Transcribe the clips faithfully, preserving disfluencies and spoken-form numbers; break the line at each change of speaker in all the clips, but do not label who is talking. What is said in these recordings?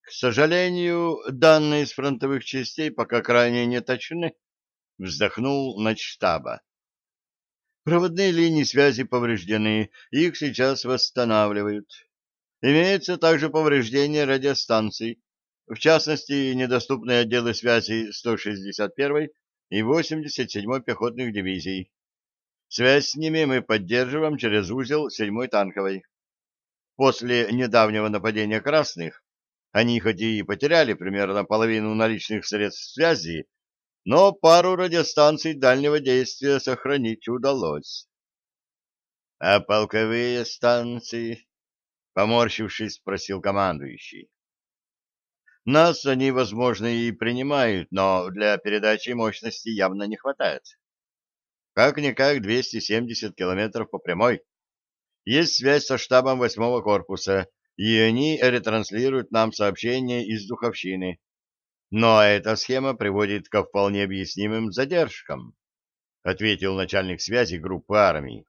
К сожалению, данные из фронтовых частей пока крайне не точны, вздохнул начштаба. Проводные линии связи повреждены, их сейчас восстанавливают. Имеется также повреждение радиостанций, в частности, недоступные отделы связи сто шестьдесят первой и восемьдесят седьмой пехотных дивизий. Связь с ними мы поддерживаем через узел седьмой танковой. После недавнего нападения красных они хоть и потеряли примерно половину наличных средств связи, но пару радиостанций дальнего действия сохранить удалось. — А полковые станции? — поморщившись, спросил командующий. — Нас они, возможно, и принимают, но для передачи мощности явно не хватает. Как-никак двести семьдесят километров по прямой. Есть связь со штабом восьмого корпуса, и они ретранслируют нам сообщения из Духовщины. Но эта схема приводит ко вполне объяснимым задержкам, ответил начальник связи группы армий.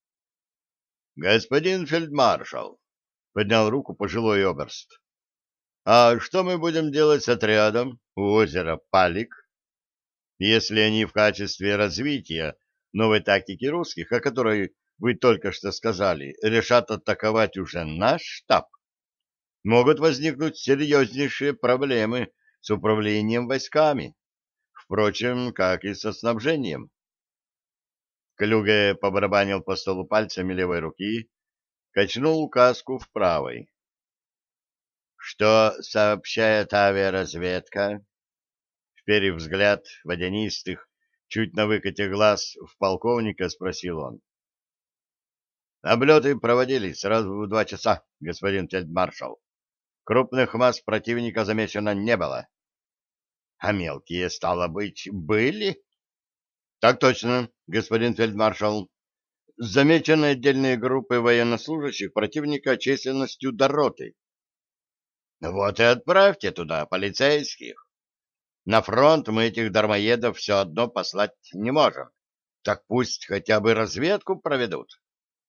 Господин фельдмаршал, поднял руку пожилой оберст. А что мы будем делать с отрядом у озера Палик, если они в качестве развития новой тактики русских, о которой вы только что сказали, решат атаковать уже наш штаб? Могут возникнуть серьезнейшие проблемы с управлением войсками, впрочем, как и со снабжением. Клюге побарабанил по столу пальцами левой руки, качнул указку в правой. «Что сообщает авиаразведка?» Вперев взгляд водянистых, чуть на выкате глаз в полковника, спросил он. «Облеты проводились сразу в два часа, господин фельдмаршал. Крупных масс противника замечено не было». «А мелкие, стало быть, были?» «Так точно, господин фельдмаршал. Замечены отдельные группы военнослужащих противника численностью до роты». «Вот и отправьте туда полицейских. На фронт мы этих дармоедов все одно послать не можем. Так пусть хотя бы разведку проведут».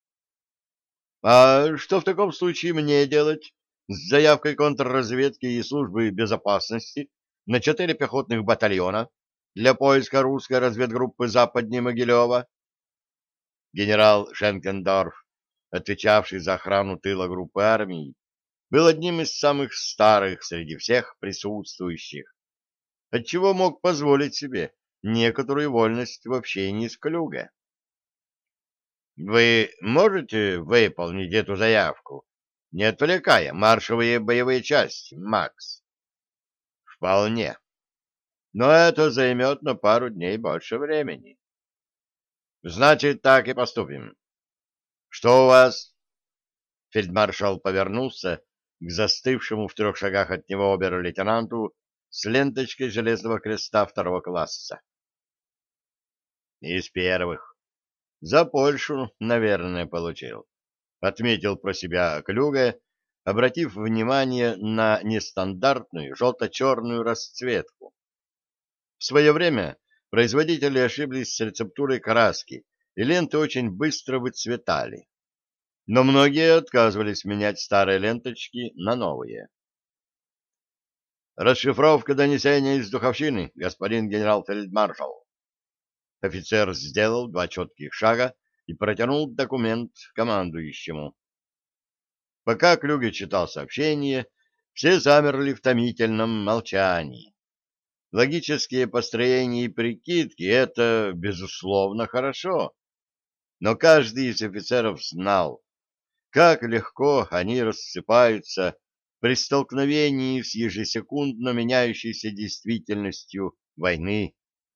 «А что в таком случае мне делать с заявкой контрразведки и службы безопасности на четыре пехотных батальона для поиска русской разведгруппы западнее Могилева?» Генерал Шенкендорф, отвечавший за охрану тыла группы армий, был одним из самых старых среди всех присутствующих, отчего мог позволить себе некоторую вольность в общении с Клюге. «Вы можете выполнить эту заявку, не отвлекая маршевые боевые части, Макс?» «Вполне. Но это займет на пару дней больше времени». «Значит, так и поступим. Что у вас?» Фельдмаршал повернулся к застывшему в трех шагах от него обер-лейтенанту с ленточкой железного креста второго класса. «Из первых. За Польшу, наверное, получил», — отметил про себя Клюге, обратив внимание на нестандартную желто-черную расцветку. В свое время производители ошиблись с рецептурой краски, и ленты очень быстро выцветали. Но многие отказывались менять старые ленточки на новые. «Расшифровка донесения из Духовщины, господин генерал-фельдмаршал». Офицер сделал два четких шага и протянул документ командующему. Пока Клюге читал сообщение, все замерли в томительном молчании. Логические построения и прикидки — это, безусловно, хорошо, но каждый из офицеров знал, как легко они рассыпаются при столкновении с ежесекундно меняющейся действительностью войны.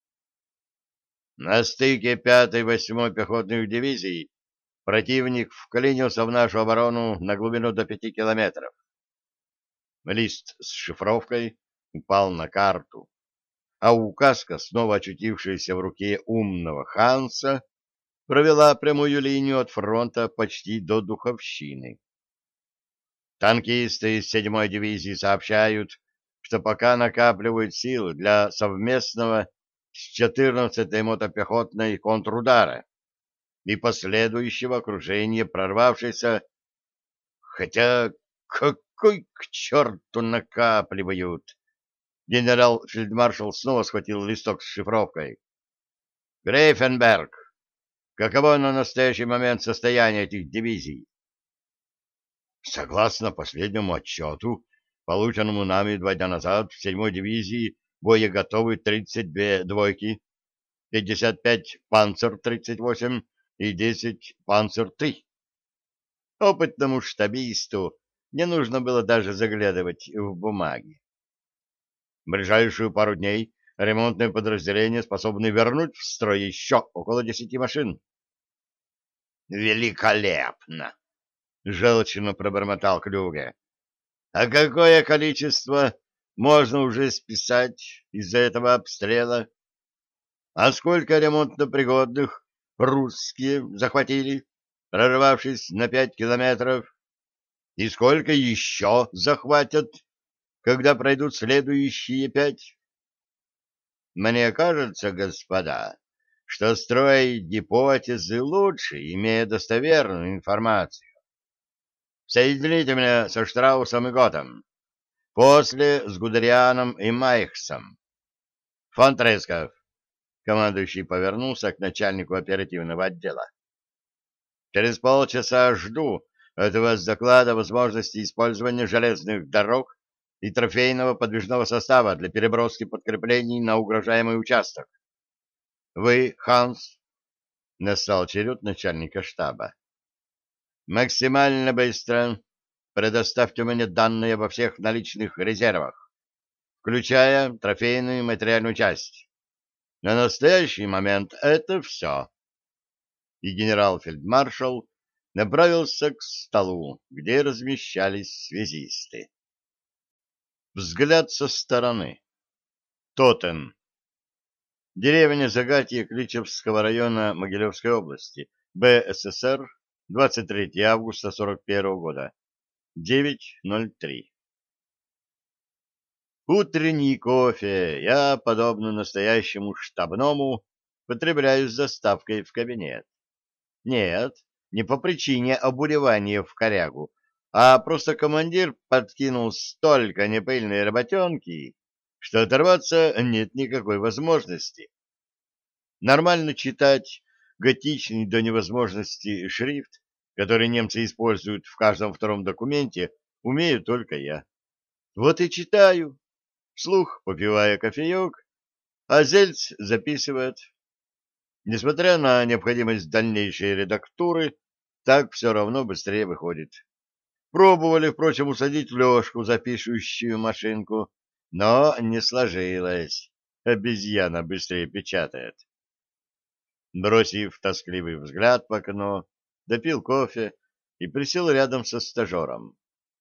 На стыке пятой и восьмой пехотных дивизий противник вклинился в нашу оборону на глубину до пяти километров. Лист с шифровкой упал на карту, а указка, снова очутившаяся в руке умного Ханса, провела прямую линию от фронта почти до Духовщины. Танкисты из седьмой дивизии сообщают, что пока накапливают силы для совместного с четырнадцатой мотопехотной контрудара и последующего окружения прорвавшейся... Хотя кой к черту накапливают? Генерал-фельдмаршал снова схватил листок с шифровкой. Грейфенберг, каково на настоящий момент состояние этих дивизий? Согласно последнему отчету, полученному нами два дня назад, в седьмой дивизии боеготовы тридцать две двойки, пятьдесят пять панцер-тридцать восемь и десять панцер-три. Опытному штабисту не нужно было даже заглядывать в бумаги. В ближайшую пару дней ремонтные подразделения способны вернуть в строй еще около десяти машин. Великолепно! Желчно пробормотал Клюге. А какое количество можно уже списать из-за этого обстрела? А сколько ремонтно-пригодных русские захватили, прорвавшись на пять километров? И сколько еще захватят, когда пройдут следующие пять? Мне кажется, господа, что строить гипотезы лучше, имея достоверную информацию. Соедините меня со Штраусом и Готом, после с Гудерианом и Майхсом. Фон Тресков, командующий повернулся к начальнику оперативного отдела. Через полчаса жду от вас доклада о возможности использования железных дорог и трофейного подвижного состава для переброски подкреплений на угрожаемый участок. Вы, Ханс, настал черед начальника штаба. Максимально быстро предоставьте мне данные обо всех наличных резервах, включая трофейную материальную часть. На настоящий момент это все. И генерал-фельдмаршал направился к столу, где размещались связисты. Взгляд со стороны. Тотен. Деревня Загатье Кличевского района Могилевской области. БССР. двадцать третьего августа сорок первого года. девять ноль три. Утренний кофе я, подобно настоящему штабному, потребляю с доставкой в кабинет. Нет, не по причине обуревания в корягу, а просто командир подкинул столько непыльной работенки, что оторваться нет никакой возможности. Нормально читать готичный до невозможности шрифт, который немцы используют в каждом втором документе, умею только я. Вот и читаю, вслух попивая кофеек, а Зельц записывает. Несмотря на необходимость дальнейшей редактуры, так все равно быстрее выходит. Пробовали, впрочем, усадить Лешку за пишущую машинку, но не сложилось. Обезьяна быстрее печатает. Бросив тоскливый взгляд в окно, допил кофе и присел рядом со стажером.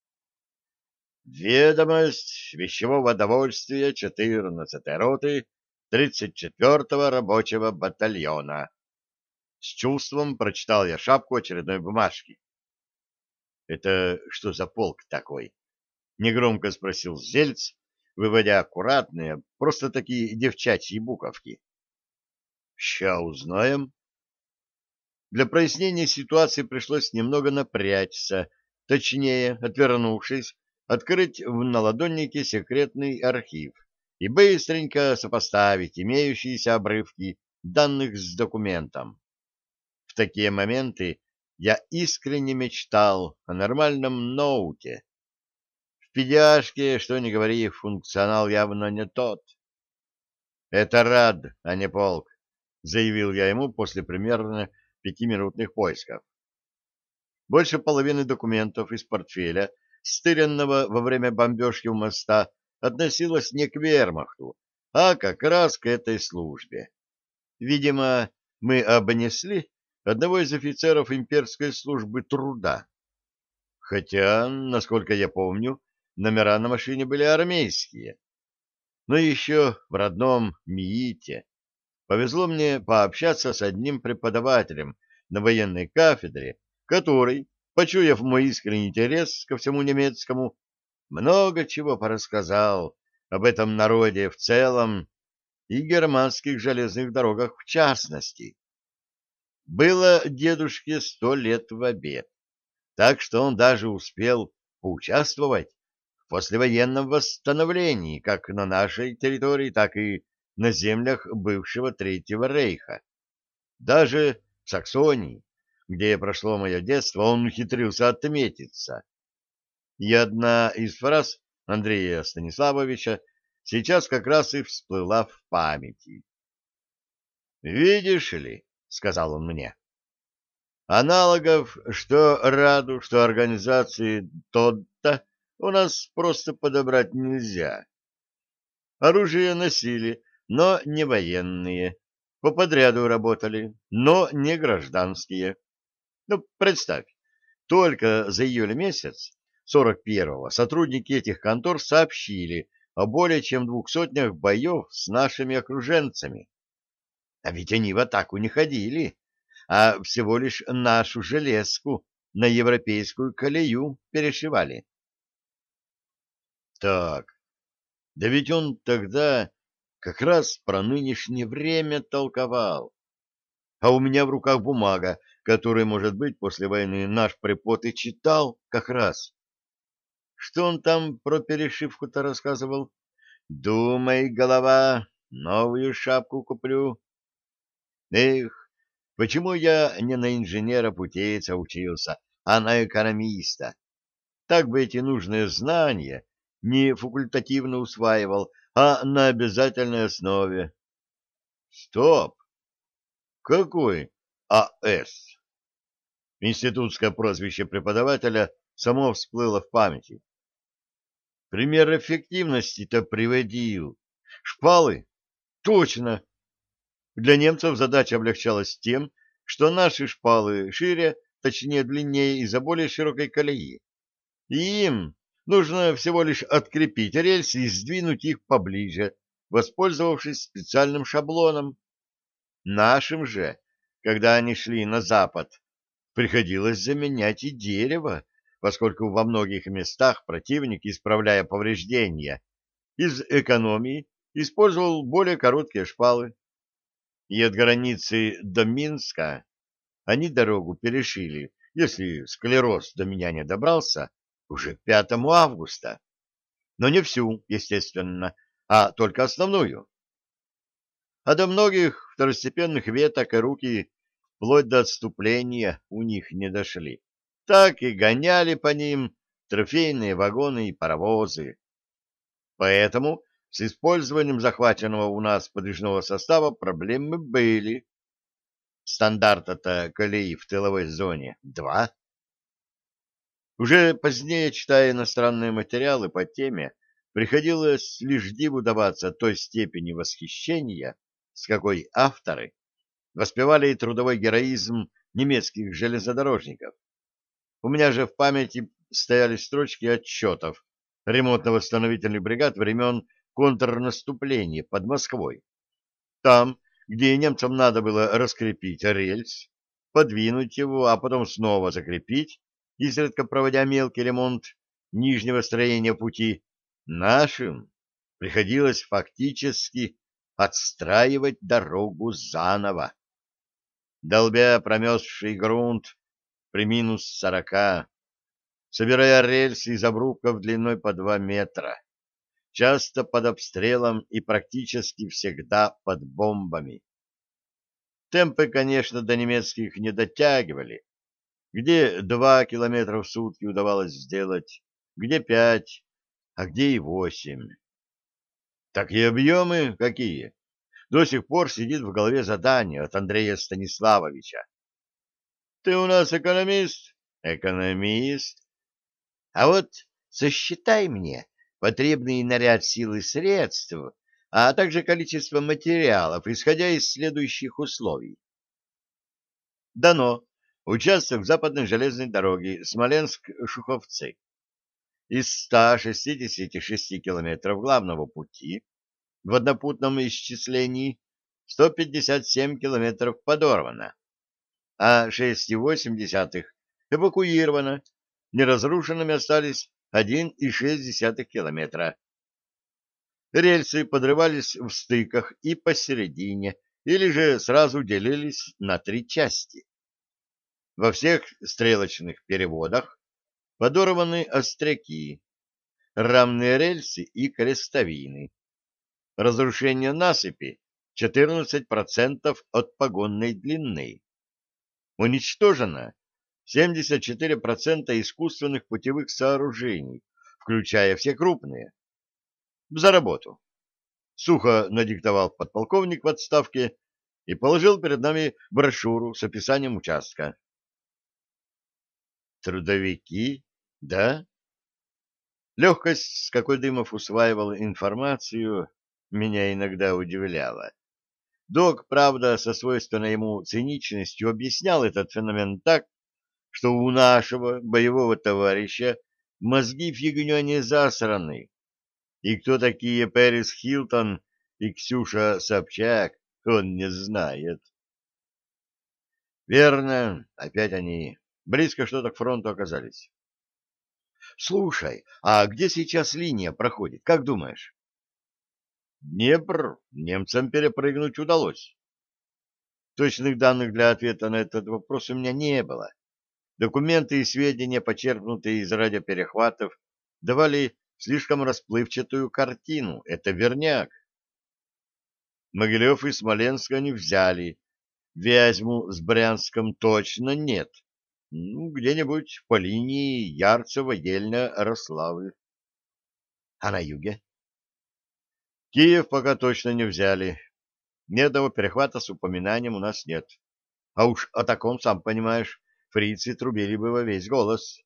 Ведомость вещевого довольствия четырнадцатой роты тридцать четвёртого рабочего батальона. С чувством прочитал я шапку очередной бумажки. — Это что за полк такой? — негромко спросил Зельц, выводя аккуратные, просто такие девчачьи буковки. — Ща узнаем. Для прояснения ситуации пришлось немного напрячься, точнее, отвернувшись, открыть в наладоннике секретный архив и быстренько сопоставить имеющиеся обрывки данных с документом. В такие моменты я искренне мечтал о нормальном ноуте. В педиашке, что ни говори, функционал явно не тот. «Это рад, а не полк», — заявил я ему после примерно пятиминутных поисков. Больше половины документов из портфеля, стыренного во время бомбежки у моста, относилось не к вермахту, а как раз к этой службе. Видимо, мы обнесли одного из офицеров имперской службы труда. Хотя, насколько я помню, номера на машине были армейские. Но еще в родном МИИТе повезло мне пообщаться с одним преподавателем на военной кафедре, который, почуяв мой искренний интерес ко всему немецкому, много чего порассказал об этом народе в целом и германских железных дорогах в частности. Было дедушке сто лет в обед, так что он даже успел поучаствовать в послевоенном восстановлении как на нашей территории, так и на землях бывшего Третьего Рейха. Даже в Саксонии, где прошло мое детство, он ухитрился отметиться. И одна из фраз Андрея Станиславовича сейчас как раз и всплыла в памяти. «Видишь ли, — сказал он мне, — аналогов, что Раду, что организации ТОДТа у нас просто подобрать нельзя. Оружие носили, но не военные, по подряду работали, но не гражданские. Ну, представь, только за июль месяц сорок первого сотрудники этих контор сообщили о более чем двух сотнях боев с нашими окруженцами. А ведь они в атаку не ходили, а всего лишь нашу железку на европейскую колею перешивали. Так, да ведь он тогда как раз про нынешнее время толковал. А у меня в руках бумага, которую, может быть, после войны наш препод и читал как раз. Что он там про перешивку-то рассказывал? Думай, голова, новую шапку куплю. Эх, почему я не на инженера-путейца учился, а на экономиста? Так бы эти нужные знания не факультативно усваивал, а на обязательной основе. Стоп! Какой А С? Институтское прозвище преподавателя само всплыло в памяти. Пример эффективности-то приводил. Шпалы? Точно! Для немцев задача облегчалась тем, что наши шпалы шире, точнее длиннее из-за более широкой колеи. И им нужно всего лишь открепить рельсы и сдвинуть их поближе, воспользовавшись специальным шаблоном. Нашим же, когда они шли на запад, приходилось заменять и дерево, поскольку во многих местах противник, исправляя повреждения, из экономии использовал более короткие шпалы. И от границы до Минска они дорогу перешили, если склероз до меня не добрался, уже к пятому августа. Но не всю, естественно, а только основную. А до многих второстепенных веток и руки вплоть до отступления у них не дошли. Так и гоняли по ним трофейные вагоны и паровозы. Поэтому с использованием захваченного у нас подвижного состава проблемы были. Стандарта-то колеи в тыловой зоне два. Уже позднее, читая иностранные материалы по теме, приходилось лишь диву даваться той степени восхищения, с какой авторы воспевали трудовой героизм немецких железнодорожников. У меня же в памяти стояли строчки отчетов ремонтно-восстановительных бригад времен контрнаступления под Москвой. Там, где немцам надо было раскрепить рельс, подвинуть его, а потом снова закрепить, изредка проводя мелкий ремонт нижнего строения пути, нашим приходилось фактически отстраивать дорогу заново, долбя промерзший грунт при минус сорока, собирая рельсы из обрубков длиной по два метра, часто под обстрелом и практически всегда под бомбами. Темпы, конечно, до немецких не дотягивали. Где два километра в сутки удавалось сделать, где пять, а где и восемь. Так и объемы какие. До сих пор сидит в голове задание от Андрея Станиславовича. Ты у нас экономист? Экономист. А вот сосчитай мне потребный наряд сил и средств, а также количество материалов, исходя из следующих условий. Дано. Участок западной железной дороги Смоленск-Шуховцы. Из ста шестидесяти шести километров главного пути в однопутном исчислении сто пятьдесят семь километров подорвано, а шесть целых восемь десятых эвакуировано. Неразрушенными остались один целых шесть десятых километра. Рельсы подрывались в стыках и посередине, или же сразу делились на три части. Во всех стрелочных переводах подорваны остряки, рамные рельсы и крестовины. Разрушение насыпи четырнадцать процентов от погонной длины. Уничтожено семьдесят четыре процента искусственных путевых сооружений, включая все крупные. За работу. Сухо надиктовал подполковник в отставке и положил перед нами брошюру с описанием участка. Трудовики, да? Легкость, с какой Дымов усваивал информацию, меня иногда удивляла. Док, правда, со свойственной ему циничностью объяснял этот феномен так, что у нашего боевого товарища мозги фигней не засраны. И кто такие Пэрис Хилтон и Ксюша Собчак, он не знает. Верно, опять они близко что-то к фронту оказались. Слушай, а где сейчас линия проходит, как думаешь? Днепр немцам перепрыгнуть удалось. Точных данных для ответа на этот вопрос у меня не было. Документы и сведения, почерпнутые из радиоперехватов, давали слишком расплывчатую картину. Это верняк. Могилев и Смоленск они взяли. Вязьму с Брянском точно нет. Ну, где-нибудь по линии Ярцево, Ельня, Рославль. А на юге? Киев пока точно не взяли. Ни одного перехвата с упоминанием у нас нет. А уж о таком, сам понимаешь, фрицы трубили бы во весь голос.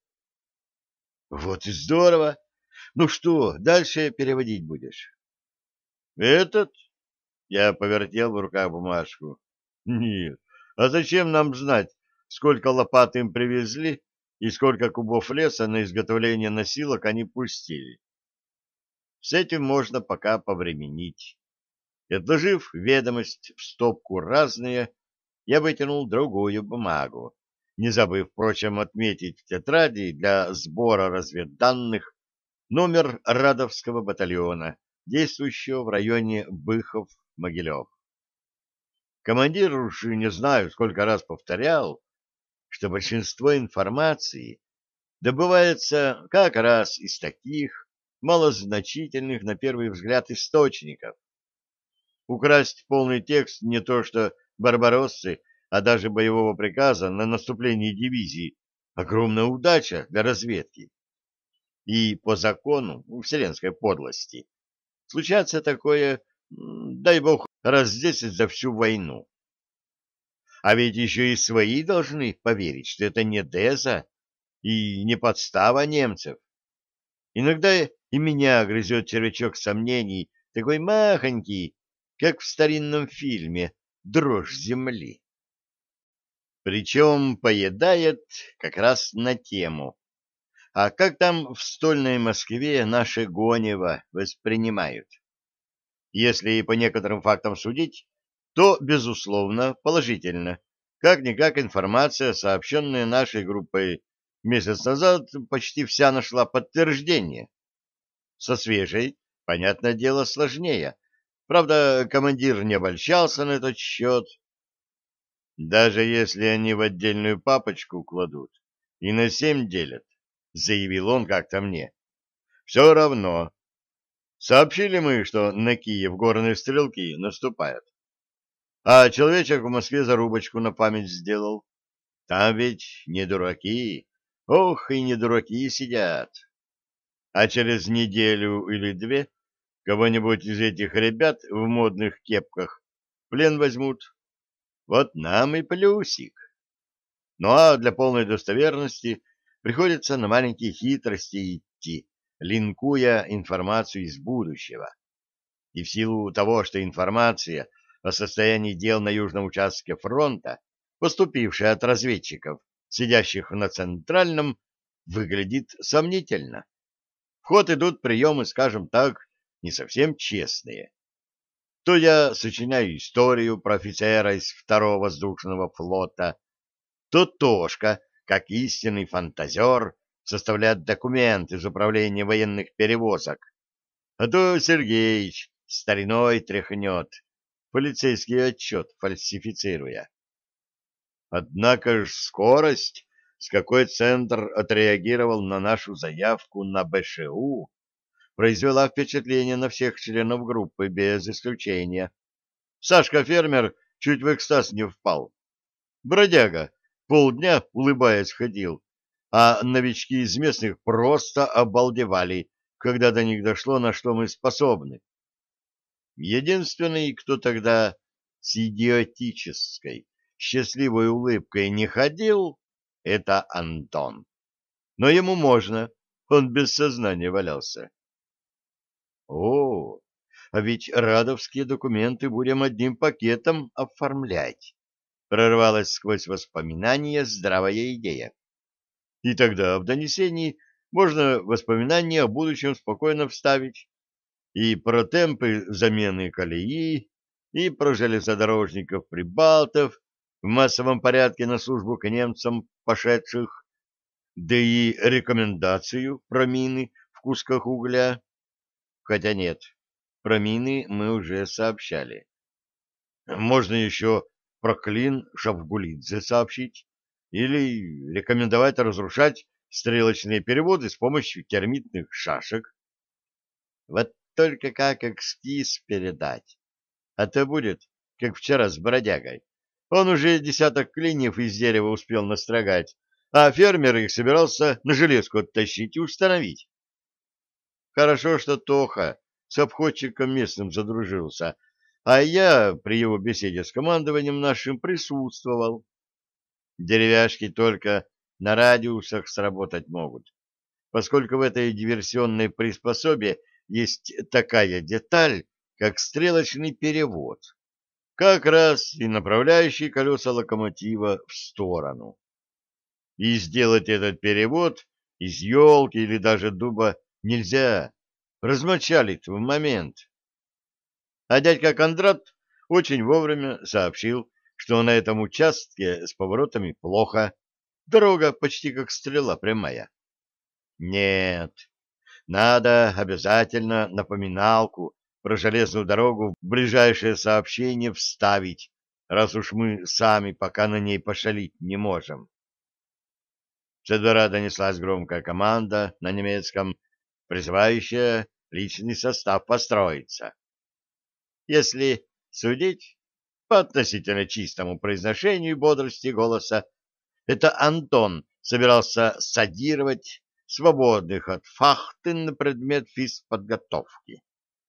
Вот и здорово. Ну что, дальше переводить будешь? Этот? Я повертел в руках бумажку. Нет. А зачем нам знать, сколько лопат им привезли и сколько кубов леса на изготовление носилок они пустили? С этим можно пока повременить. И, отложив ведомость в стопку разные, я вытянул другую бумагу, не забыв, впрочем, отметить в тетради для сбора разведданных номер Радовского батальона, действующего в районе Быхов-Могилев. Командир уж не знаю, сколько раз повторял, что большинство информации добывается как раз из таких малозначительных на первый взгляд источников. Украсть полный текст не то что барбароссы, а даже боевого приказа на наступление дивизии — огромная удача для разведки. И по закону вселенской подлости случается такое, дай бог, раз десять за всю войну. А ведь еще и свои должны поверить, что это не Деза и не подстава немцев. Иногда и меня грызет червячок сомнений, такой махонький, как в старинном фильме «Дрожь земли». Причем поедает как раз на тему. А как там в стольной Москве наше Гонево воспринимают? Если по некоторым фактам судить, то, безусловно, положительно. Как-никак информация, сообщенная нашей группой месяц назад, почти вся нашла подтверждение. Со свежей, понятное дело, сложнее. Правда, командир не обольщался на этот счет. Даже если они в отдельную папочку кладут и на семь делят, заявил он как-то мне, все равно. Сообщили мы, что на Киев горные стрелки наступают. А человечек в Москве зарубочку на память сделал. Там ведь не дураки, ох, и не дураки сидят. А через неделю или две кого-нибудь из этих ребят в модных кепках в плен возьмут. Вот нам и плюсик. Ну а для полной достоверности приходится на маленькие хитрости идти, линкуя информацию из будущего. И в силу того, что информация о состоянии дел на южном участке фронта, поступившая от разведчиков, сидящих на центральном, выглядит сомнительно. В ход идут приемы, скажем так, не совсем честные. То я сочиняю историю про офицера из второго воздушного флота, то Тошка, как истинный фантазер, составляет документ из управления военных перевозок, а то Сергеич стариной тряхнет, полицейский отчет фальсифицируя. Однако ж скорость, с какой центр отреагировал на нашу заявку на Б Ш У, произвела впечатление на всех членов группы без исключения. Сашка-фермер чуть в экстаз не впал. Бродяга полдня, улыбаясь, ходил, а новички из местных просто обалдевали, когда до них дошло, на что мы способны. Единственный, кто тогда с идиотической, счастливой улыбкой не ходил, это Антон. Но ему можно, он без сознания валялся. О, а ведь радовские документы будем одним пакетом оформлять. Прорвалась сквозь воспоминания здравая идея. И тогда в донесении можно воспоминания о будущем спокойно вставить. И про темпы замены колеи, и про железнодорожников-прибалтов, в массовом порядке на службу к немцам пошедших, да и рекомендацию про мины в кусках угля. Хотя нет, про мины мы уже сообщали. Можно еще про клин Шавгулидзе сообщить или рекомендовать разрушать стрелочные переводы с помощью термитных шашек. Вот только как эскиз передать? А то будет, как вчера с бродягой. Он уже десяток клиньев из дерева успел настрогать, а фермер их собирался на железку оттащить и установить. Хорошо, что Тоха с обходчиком местным задружился, а я при его беседе с командованием нашим присутствовал. Деревяшки только на радиусах сработать могут, поскольку в этой диверсионной приспособе есть такая деталь, как стрелочный перевод, как раз и направляющий колеса локомотива в сторону. И сделать этот перевод из елки или даже дуба нельзя, размочалит в момент. А дядька Кондрат очень вовремя сообщил, что на этом участке с поворотами плохо, дорога почти как стрела прямая. Нет, надо обязательно напоминалку про железную дорогу в ближайшее сообщение вставить, раз уж мы сами пока на ней пошалить не можем. Со двора донеслась громкая команда на немецком, призывающая личный состав построиться. Если судить по относительно чистому произношению и бодрости голоса, это Антон собирался садировать свободных от фахты на предмет физподготовки.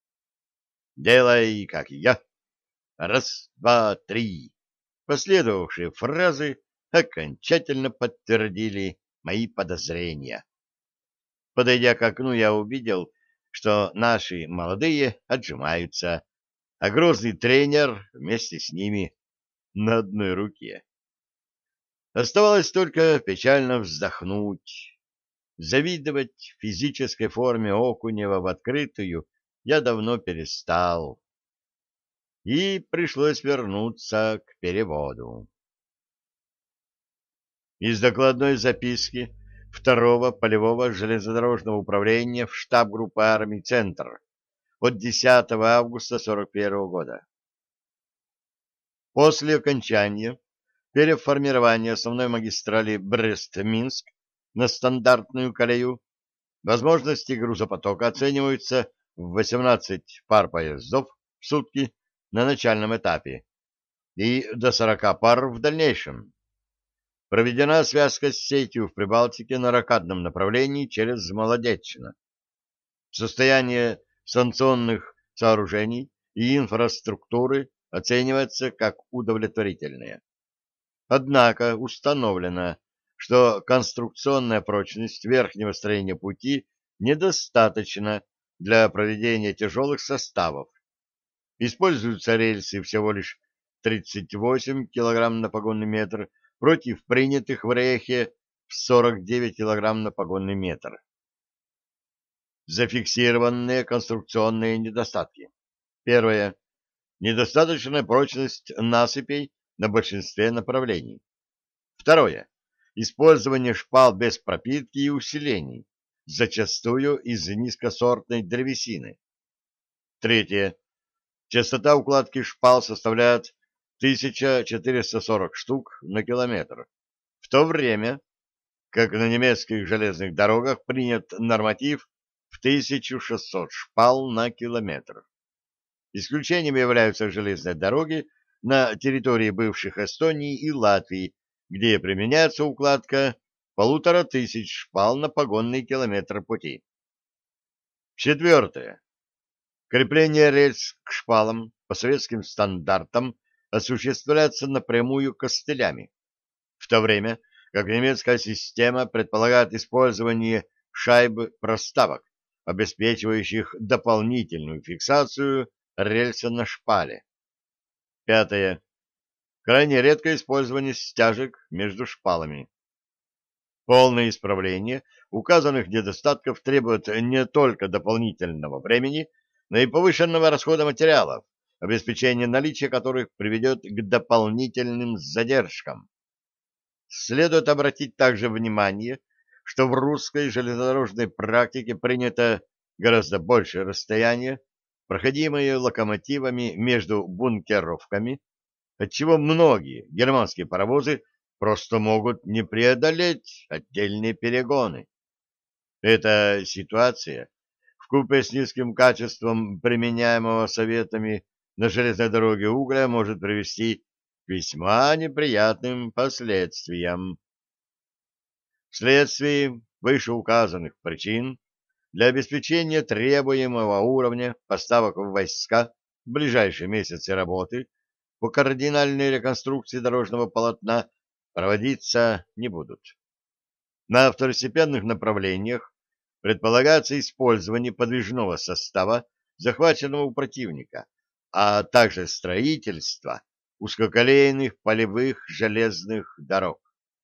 «Делай, как я. Раз, два, три». Последовавшие фразы окончательно подтвердили мои подозрения. Подойдя к окну, я увидел, что наши молодые отжимаются, а грозный тренер вместе с ними на одной руке. Оставалось только печально вздохнуть. Завидовать физической форме Окунева в открытую я давно перестал. И пришлось вернуться к переводу. Из докладной записки второго полевого железнодорожного управления в штаб группы армий «Центр» от десятого августа сорок первого года. После окончания переформирования основной магистрали Брест-Минск на стандартную колею возможности грузопотока оцениваются в восемнадцать пар поездов в сутки на начальном этапе и до сорока пар в дальнейшем. Проведена связка с сетью в Прибалтике на рокадном направлении через Молодечино. Состояние санкционных сооружений и инфраструктуры оценивается как удовлетворительное. Однако установлено, что конструкционная прочность верхнего строения пути недостаточна для проведения тяжелых составов. Используются рельсы всего лишь тридцать восемь килограмм на погонный метр против принятых в Рейхе в сорок девять килограмм на погонный метр. Зафиксированные конструкционные недостатки. Первое. Недостаточная прочность насыпей на большинстве направлений. Второе. Использование шпал без пропитки и усилений, зачастую из низкосортной древесины. Третье. Частота укладки шпал составляет тысяча четыреста сорок штук на километр, в то время как на немецких железных дорогах принят норматив в тысячу шестьсот шпал на километр. Исключением являются железные дороги на территории бывших Эстонии и Латвии, где применяется укладка полутора тысяч шпал на погонный километр пути. Четвертое. Крепление рельс к шпалам по советским стандартам осуществляется напрямую костылями, в то время как немецкая система предполагает использование шайб проставок, обеспечивающих дополнительную фиксацию рельса на шпале. Пятое. Крайне редкое использование стяжек между шпалами. Полное исправление указанных недостатков требует не только дополнительного времени, но и повышенного расхода материалов, обеспечение наличия которых приведет к дополнительным задержкам. Следует обратить также внимание, что в русской железнодорожной практике принято гораздо большее расстояние, проходимое локомотивами между бункеровками, отчего многие германские паровозы просто могут не преодолеть отдельные перегоны. Эта ситуация, вкупе с низким качеством применяемого советами на железной дороге угля, может привести к весьма неприятным последствиям. Вследствие вышеуказанных причин для обеспечения требуемого уровня поставок в войска в ближайшие месяцы работы по кардинальной реконструкции дорожного полотна проводиться не будут. На второстепенных направлениях предполагается использование подвижного состава, захваченного у противника, а также строительство узкоколейных полевых железных дорог.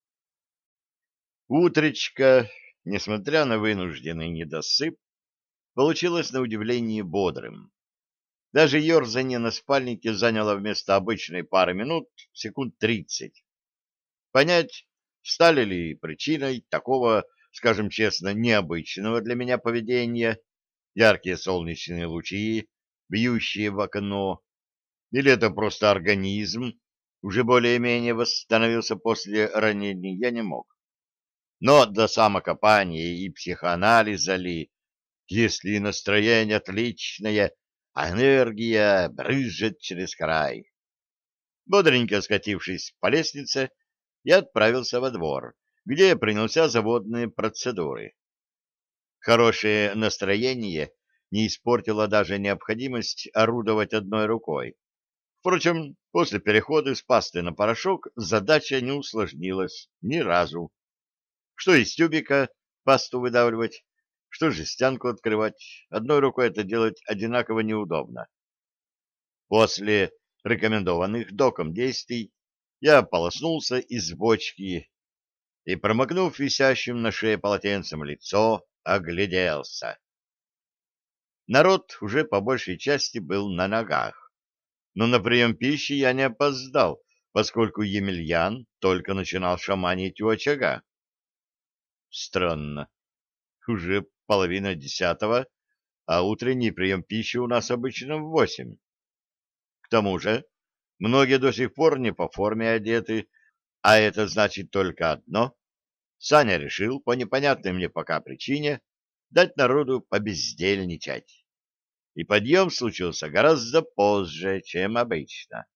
Утречко, несмотря на вынужденный недосып, получилось на удивление бодрым. Даже ерзание на спальнике заняло вместо обычной пары минут секунд тридцать. Понять, стали ли причиной такого, скажем честно, необычного для меня поведения яркие солнечные лучи, бьющие в окно, или это просто организм уже более-менее восстановился после ранения, я не мог. Но до самокопания и психоанализа ли, если настроение отличное, а энергия брызжет через край. Бодренько скатившись по лестнице, я отправился во двор, где принялся за водные процедуры. Хорошее настроение не испортило даже необходимость орудовать одной рукой. Впрочем, после перехода с пасты на порошок задача не усложнилась ни разу. Что из тюбика пасту выдавливать, что жестянку открывать, одной рукой это делать одинаково неудобно. После рекомендованных доком действий я ополоснулся из бочки и, промокнув висящим на шее полотенцем лицо, огляделся. Народ уже по большей части был на ногах, но на прием пищи я не опоздал, поскольку Емельян только начинал шаманить у очага. Странно, уже половина десятого, а утренний прием пищи у нас обычно в восемь. К тому же многие до сих пор не по форме одеты, а это значит только одно. Саня решил, по непонятной мне пока причине, дать народу побездельничать. И подъем случился гораздо позже, чем обычно.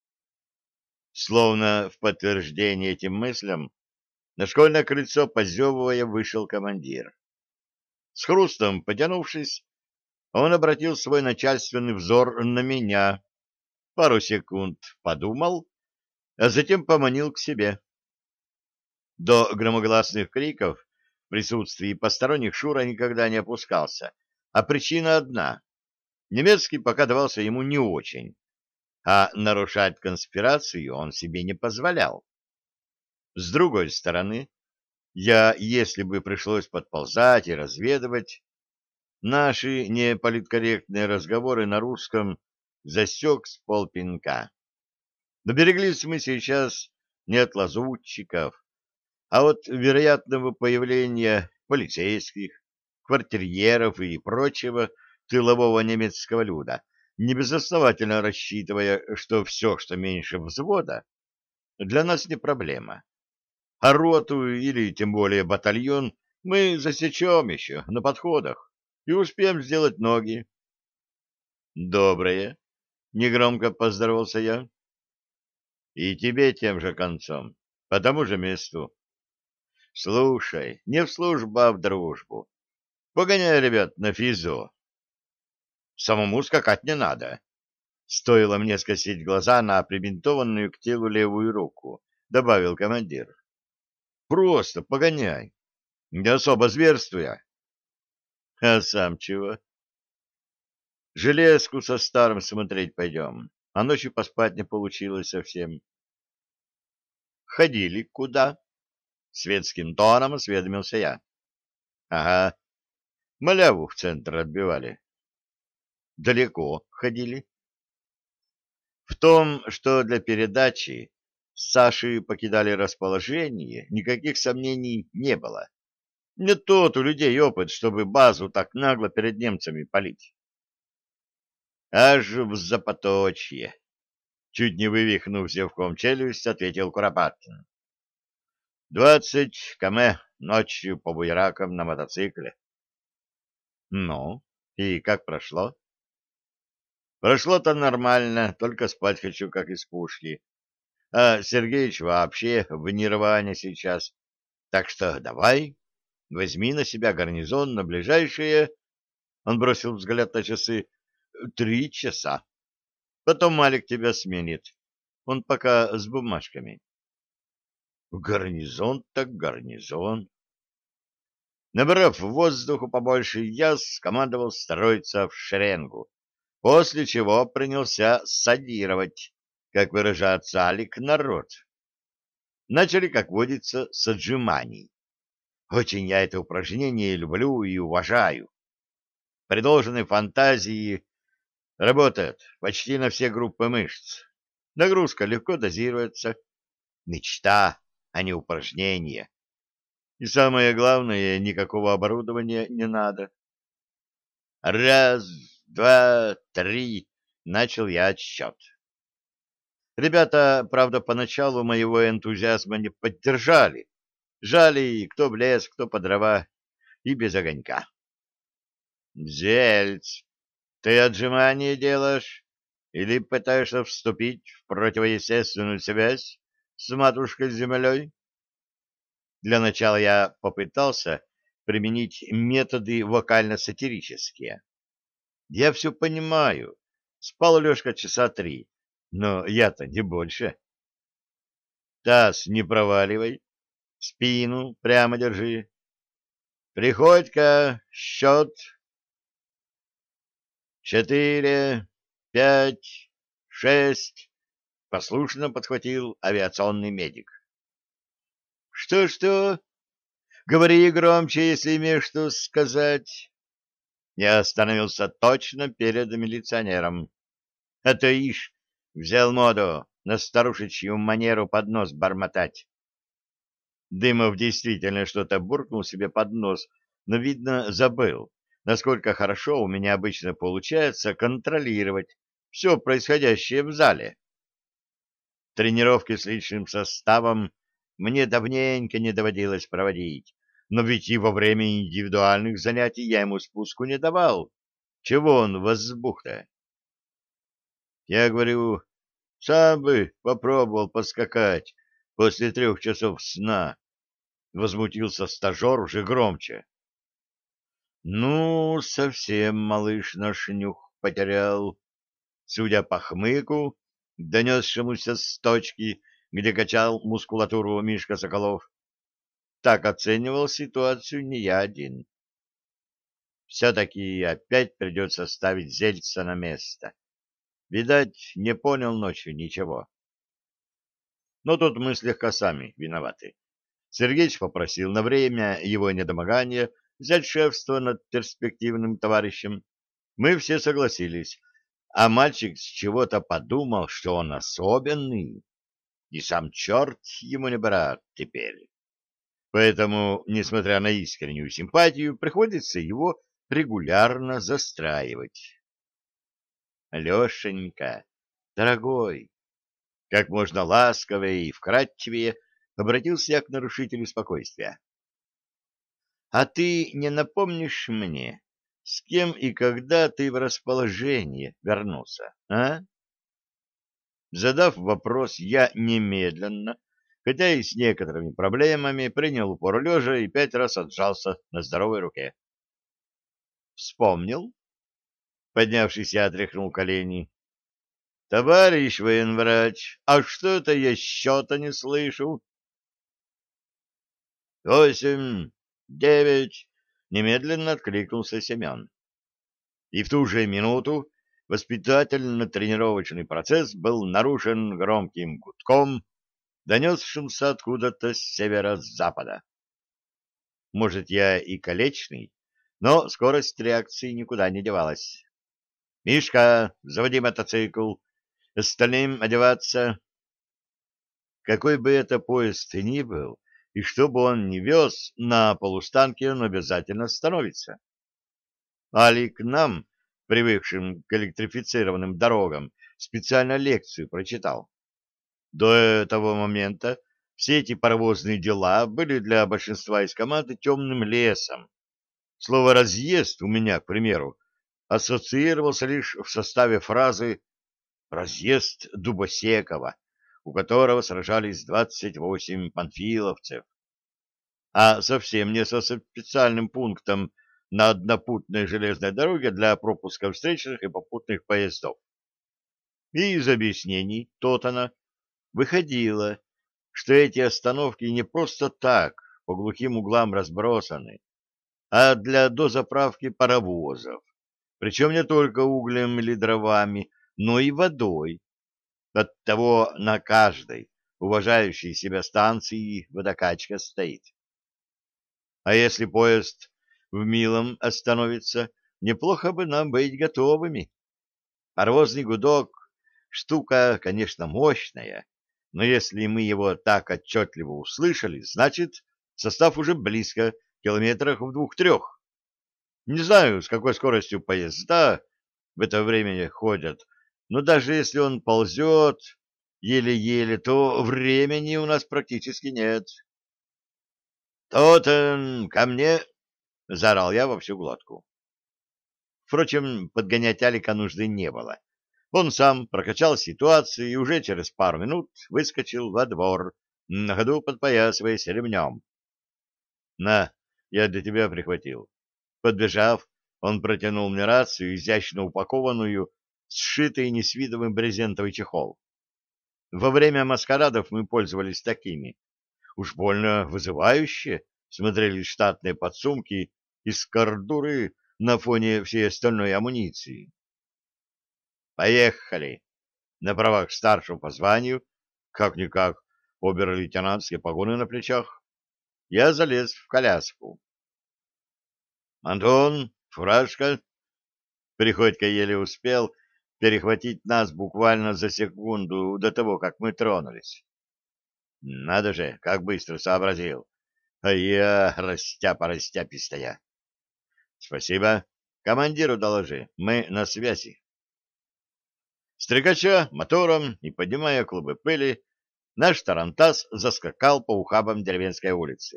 Словно в подтверждение этим мыслям, на школьное крыльцо, позевывая, вышел командир. С хрустом потянувшись, он обратил свой начальственный взор на меня, пару секунд подумал, а затем поманил к себе. До громогласных криков в присутствии посторонних Шура никогда не опускался, а причина одна. Немецкий пока давался ему не очень, а нарушать конспирацию он себе не позволял. С другой стороны, я, если бы пришлось подползать и разведывать, наши неполиткорректные разговоры на русском засек с полпинка. Добереглись мы сейчас не от лазутчиков, а от вероятного появления полицейских, квартирьеров и прочего тылового немецкого люда, небезосновательно рассчитывая, что все, что меньше взвода, для нас не проблема. А роту или тем более батальон мы засечем еще на подходах и успеем сделать ноги. Доброе, негромко поздоровался я. И тебе тем же концом, по тому же месту. Слушай, не в службу, а в дружбу. Погоняй ребят на физо. Самому скакать не надо. Стоило мне скосить глаза на прибинтованную к телу левую руку, добавил командир. Просто погоняй, не особо зверствуя. А сам чего? Железку со старым смотреть пойдем, а ночью поспать не получилось совсем. Ходили куда? Светским тоном осведомился я. Ага, маляву в центр отбивали. Далеко ходили. В том, что для передачи Саши покидали расположение, никаких сомнений не было. Не тот у людей опыт, чтобы базу так нагло перед немцами палить. Аж в Запоточье, чуть не вывихнув зевком челюсть, ответил Куропаткин. Двадцать км ночью по буеракам на мотоцикле. Ну, и как прошло? Прошло-то нормально, только спать хочу, как из пушки. А Сергеич вообще в нирване сейчас. Так что давай, возьми на себя гарнизон на ближайшие... Он бросил взгляд на часы. Три часа. Потом Малик тебя сменит. Он пока с бумажками. Гарнизон так гарнизон. Набрав воздуху побольше, я скомандовал строиться в шеренгу, после чего принялся садировать, как выражается Алик, народ. Начали, как водится, с отжиманий. Очень я это упражнение люблю и уважаю. При должной фантазии работает почти на все группы мышц. Нагрузка легко дозируется. Мечта, а не упражнение. И самое главное, никакого оборудования не надо. Раз, два, три, начал я отсчет. Ребята, правда, поначалу моего энтузиазма не поддержали. Жали кто в лес, кто по дрова, и без огонька. Зельц, ты отжимания делаешь или пытаешься вступить в противоестественную связь с матушкой-землей? Для начала я попытался применить методы вокально-сатирические. Я все понимаю. Спал Лешка часа три, но я-то не больше. Таз не проваливай, спину прямо держи. Приходько, счет. Четыре, пять, шесть. Послушно подхватил авиационный медик. Что-что? Говори громче, если имеешь что сказать. Я остановился точно перед милиционером. А то ишь, взял моду на старушечью манеру под нос бормотать. Дымов действительно что-то буркнул себе под нос, но, видно, забыл, насколько хорошо у меня обычно получается контролировать все происходящее в зале. Тренировки с личным составом мне давненько не доводилось проводить, но ведь и во время индивидуальных занятий я ему спуску не давал. Чего он возбух-то? Я говорю, сам бы попробовал поскакать после трех часов сна. Возмутился стажер уже громче. Ну, совсем малыш наш нюх потерял. Судя по хмыку, донесшемуся с точки, где качал мускулатуру Мишка Соколов, так оценивал ситуацию не я один. Все-таки опять придется ставить Зельца на место. Видать, не понял ночью ничего. Но тут мы слегка сами виноваты. Сергеич попросил на время его недомогания взять шефство над перспективным товарищем. Мы все согласились, а мальчик с чего-то подумал, что он особенный, и сам черт ему не брат теперь. Поэтому, несмотря на искреннюю симпатию, приходится его регулярно застраивать. Лешенька, дорогой, как можно ласковее и вкрадчивее Обратился я к нарушителю спокойствия. А ты не напомнишь мне, с кем и когда ты в расположение вернулся, а? Задав вопрос, я немедленно, хотя и с некоторыми проблемами, принял упор лежа и пять раз отжался на здоровой руке. Вспомнил? Поднявшись, я отряхнул колени. Товарищ военврач, а что это я счета не слышу? Восемь, девять, немедленно откликнулся Семен. И в ту же минуту воспитательно-тренировочный процесс был нарушен громким гудком, донесшимся откуда-то с северо-запада. Может, я и колечный, но скорость реакции никуда не девалась. «Мишка, заводи мотоцикл, остальным одеваться». Какой бы это поезд ни был, и что бы он ни вез, на полустанке он обязательно остановится. Али к нам, привыкшим к электрифицированным дорогам, специально лекцию прочитал. До этого момента все эти паровозные дела были для большинства из команды темным лесом. Слово «разъезд» у меня, к примеру, ассоциировался лишь в составе фразы «разъезд Дубосекова», у которого сражались двадцать восемь панфиловцев, а совсем не со специальным пунктом на однопутной железной дороге для пропуска встречных и попутных поездов. И из объяснений Тотана выходило, что эти остановки не просто так по глухим углам разбросаны, а для дозаправки паровозов, причем не только углем или дровами, но и водой. Оттого на каждой уважающей себя станции водокачка стоит. А если поезд в Милом остановится, неплохо бы нам быть готовыми. Паровозный гудок — штука, конечно, мощная, но если мы его так отчетливо услышали, значит, состав уже близко, километрах в двух-трех. Не знаю, с какой скоростью поезда в это время ходят, но даже если он ползет еле-еле, то времени у нас практически нет. «Тот ко мне!» — заорал я во всю глотку. Впрочем, подгонять Алика нужды не было. Он сам прокачал ситуацию и уже через пару минут выскочил во двор, на ходу подпоясываясь ремнем. «На, я для тебя прихватил». Подбежав, он протянул мне рацию, изящно упакованную, сшитый несвидовым брезентовый чехол. Во время маскарадов мы пользовались такими. Уж больно вызывающе смотрелись штатные подсумки из кордуры на фоне всей остальной амуниции. «Поехали!» На правах старшего по званию, как-никак обер-лейтенантские погоны на плечах, я залез в коляску. «Антон, фуражка!» Приходько еле успел перехватить нас буквально за секунду до того, как мы тронулись. Надо же, как быстро сообразил. А я растяпа растяпистая. Спасибо. Командиру доложи. Мы на связи. Стрекача мотором и поднимая клубы пыли, наш тарантас заскакал по ухабам деревенской улицы.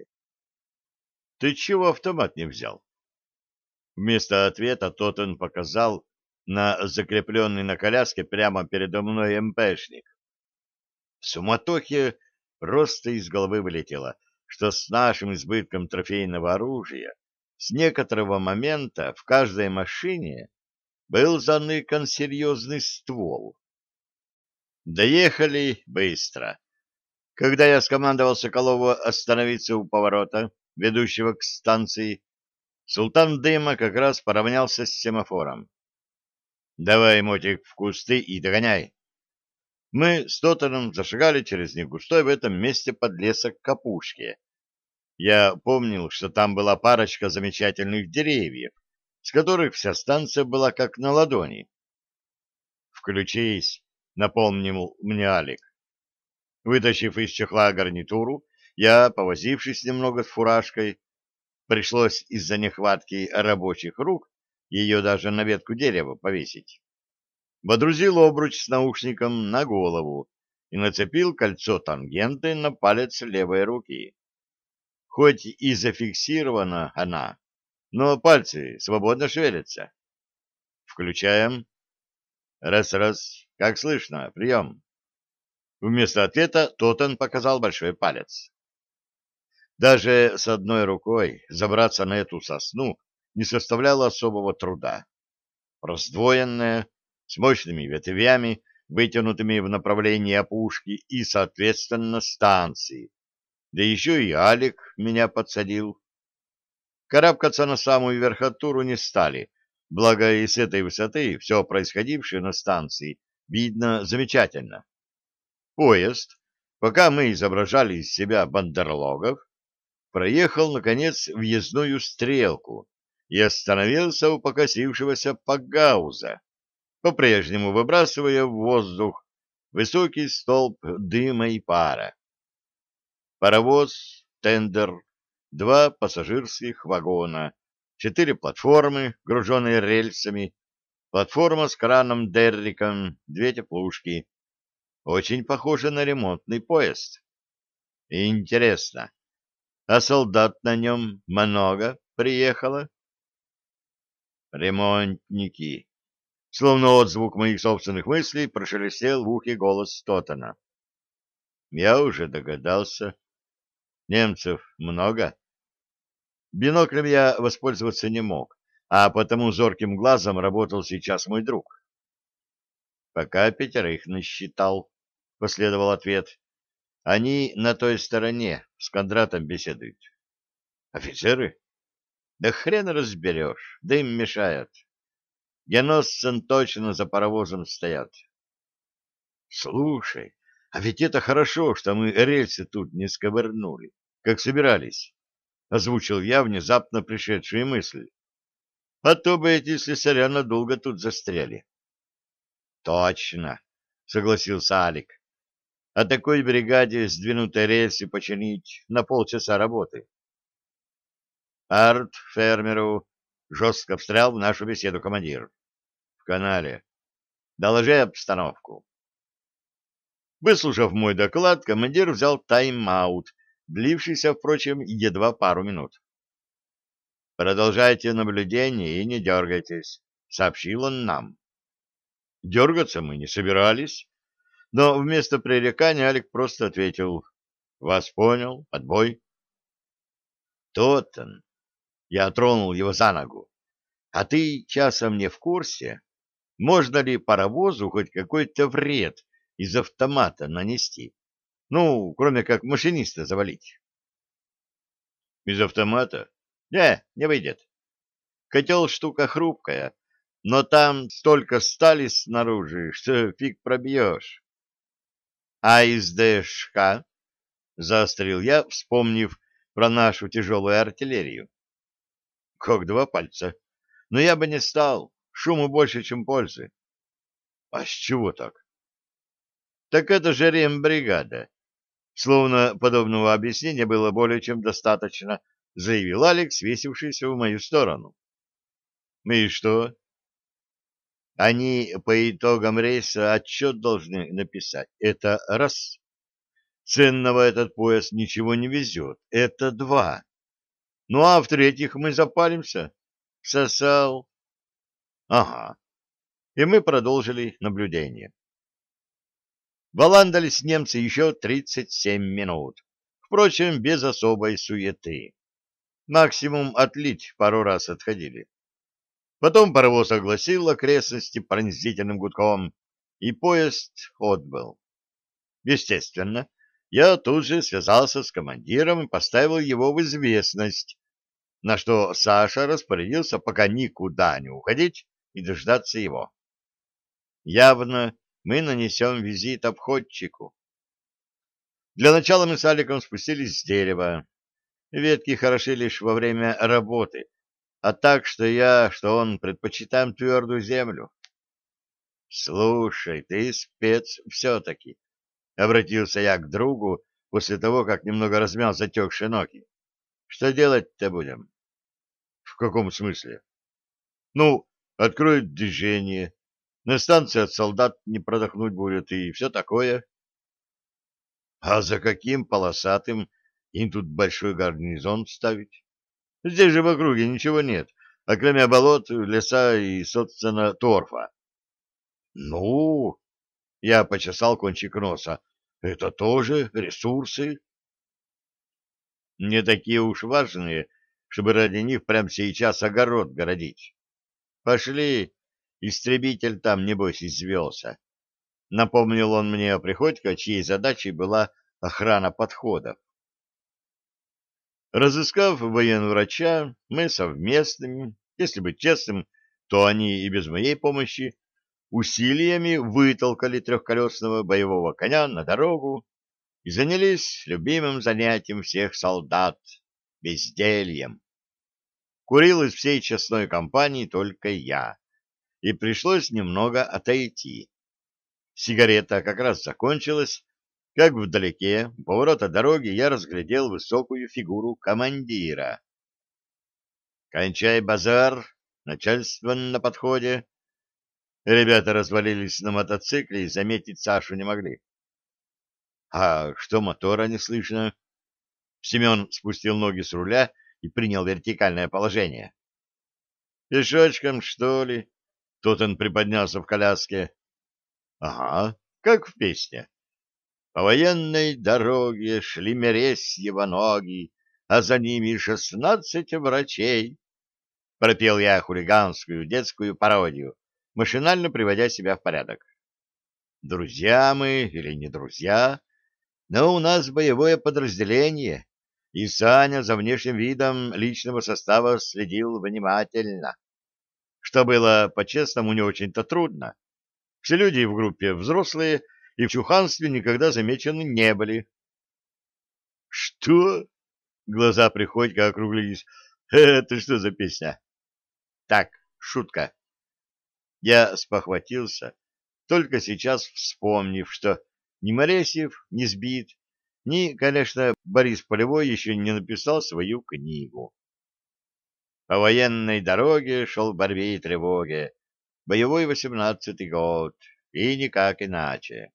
Ты чего автомат не взял? Вместо ответа тот он показал на закрепленный на коляске прямо передо мной МПшник. В суматохе просто из головы вылетело, что с нашим избытком трофейного оружия с некоторого момента в каждой машине был заныкан серьезный ствол. Доехали быстро. Когда я скомандовал Соколову остановиться у поворота, ведущего к станции, Султан Дыма как раз поравнялся с семафором. «Давай, мотик, в кусты и догоняй». Мы с Тотаном зашагали через негустой в этом месте подлесок к опушке. Я помнил, что там была парочка замечательных деревьев, с которых вся станция была как на ладони. «Включись», — напомнил мне Алик. Вытащив из чехла гарнитуру, я, повозившись немного с фуражкой, пришлось из-за нехватки рабочих рук ее даже на ветку дерева повесить, водрузил обруч с наушником на голову и нацепил кольцо тангенты на палец левой руки. Хоть и зафиксирована она, но пальцы свободно шевелятся. Включаем. Раз-раз. Как слышно? Прием. Вместо ответа Тоттен показал большой палец. Даже с одной рукой забраться на эту сосну не составляло особого труда. Раздвоенная, с мощными ветвями, вытянутыми в направлении опушки и, соответственно, станции. Да еще и Алик меня подсадил. Карабкаться на самую верхотуру не стали, благо и с этой высоты все происходившее на станции видно замечательно. Поезд, пока мы изображали из себя бандерлогов, проехал, наконец, въездную стрелку и остановился у покосившегося Пагауза, по-прежнему выбрасывая в воздух высокий столб дыма и пара. Паровоз, тендер, два пассажирских вагона, четыре платформы, груженные рельсами, платформа с краном-дерриком, две теплушки. Очень похоже на ремонтный поезд. Интересно, а солдат на нем много приехало? Ремонтники. Словно отзвук моих собственных мыслей прошелестел в ухе голос Тоттена. Я уже догадался. Немцев много? Биноклем я воспользоваться не мог, а потому зорким глазом работал сейчас мой друг. Пока пятерых насчитал, последовал ответ. Они на той стороне с Кондратом беседуют. Офицеры? Да хрен разберешь, да им мешают. Геносцен точно за паровозом стоят. Слушай, а ведь это хорошо, что мы рельсы тут не сковырнули, как собирались, озвучил я внезапно пришедшие мысли. А то бы эти слесаря надолго тут застряли. Точно, согласился Алик. О такой бригаде сдвинутой рельсы починить на полчаса работы. Арт фермеру жестко встрял в нашу беседу командир. В канале. Доложи обстановку. Выслушав мой доклад, командир взял тайм-аут, длившийся, впрочем, едва пару минут. «Продолжайте наблюдение и не дергайтесь», — сообщил он нам. Дергаться мы не собирались, но вместо пререкания Алик просто ответил: «Вас понял, отбой». «Тоттен», — я тронул его за ногу, — «а ты часом не в курсе, можно ли паровозу хоть какой-то вред из автомата нанести? Ну, кроме как машиниста завалить». «Из автомата? Не, не выйдет. Котел штука хрупкая, но там столько стали снаружи, что фиг пробьешь». «А из ДШК?» — заострил я, вспомнив про нашу тяжелую артиллерию. «Как два пальца. Но я бы не стал. Шуму больше, чем пользы». «А с чего так?» «Так это же рембригада». Словно подобного объяснения было более чем достаточно, заявил Алекс, свесившийся в мою сторону. «И что?» «Они по итогам рейса отчет должны написать. Это раз. Ценного этот поезд ничего не везет. Это два. Ну а в-третьих, мы запалимся. Сосал». «Ага». И мы продолжили наблюдение. Валандались немцы еще тридцать семь минут. Впрочем, без особой суеты. Максимум отлить пару раз отходили. Потом паровоз огласил окрестности пронзительным гудком, и поезд отбыл. Естественно, я тут же связался с командиром и поставил его в известность, на что Саша распорядился пока никуда не уходить и дождаться его. Явно мы нанесем визит обходчику. Для начала мы с Аликом спустились с дерева. Ветки хороши лишь во время работы, а так, что я, что он предпочитаем твердую землю. — Слушай, ты спец все-таки, — обратился я к другу после того, как немного размял затекшие ноги. — Что делать-то будем? — В каком смысле? — Ну, откроют движение, на станции от солдат не продохнуть будет и все такое. А за каким полосатым им тут большой гарнизон ставить? Здесь же в округе ничего нет, а кроме болот, леса и, собственно, торфа. Ну, я почесал кончик носа. Это тоже ресурсы. Не такие уж важные, чтобы ради них прямо сейчас огород городить. Пошли, истребитель там, небось, извелся. Напомнил он мне о Приходько, чьей задачей была охрана подходов. Разыскав военврача, мы совместными, если быть честным, то они и без моей помощи, усилиями вытолкали трехколесного боевого коня на дорогу и занялись любимым занятием всех солдат — бездельем. Курил из всей честной компании только я, и пришлось немного отойти. Сигарета как раз закончилась, как вдалеке, у поворота дороги, я разглядел высокую фигуру командира. «Кончай базар, начальство на подходе». Ребята развалились на мотоцикле и заметить Сашу не могли. «А что мотора не слышно?» Семен спустил ноги с руля и принял вертикальное положение. «Пешочком, что ли?» Тут он приподнялся в коляске. «Ага, как в песне. По военной дороге шли мересьево ноги, а за ними шестнадцать врачей». Пропел я хулиганскую детскую пародию, машинально приводя себя в порядок. Друзья мы или не друзья, но у нас боевое подразделение, и Саня за внешним видом личного состава следил внимательно. Что было, по-честному, не очень-то трудно. Все люди в группе взрослые и в чуханстве никогда замечены не были. — Что? — глаза Приходько округлились. — Это что за песня? — Так, шутка. Я спохватился, только сейчас вспомнив, что ни Моресьев не сбит, ни, конечно, Борис Полевой еще не написал свою книгу. По военной дороге шел в борьбе и тревоге, боевой восемнадцатый год, и никак иначе.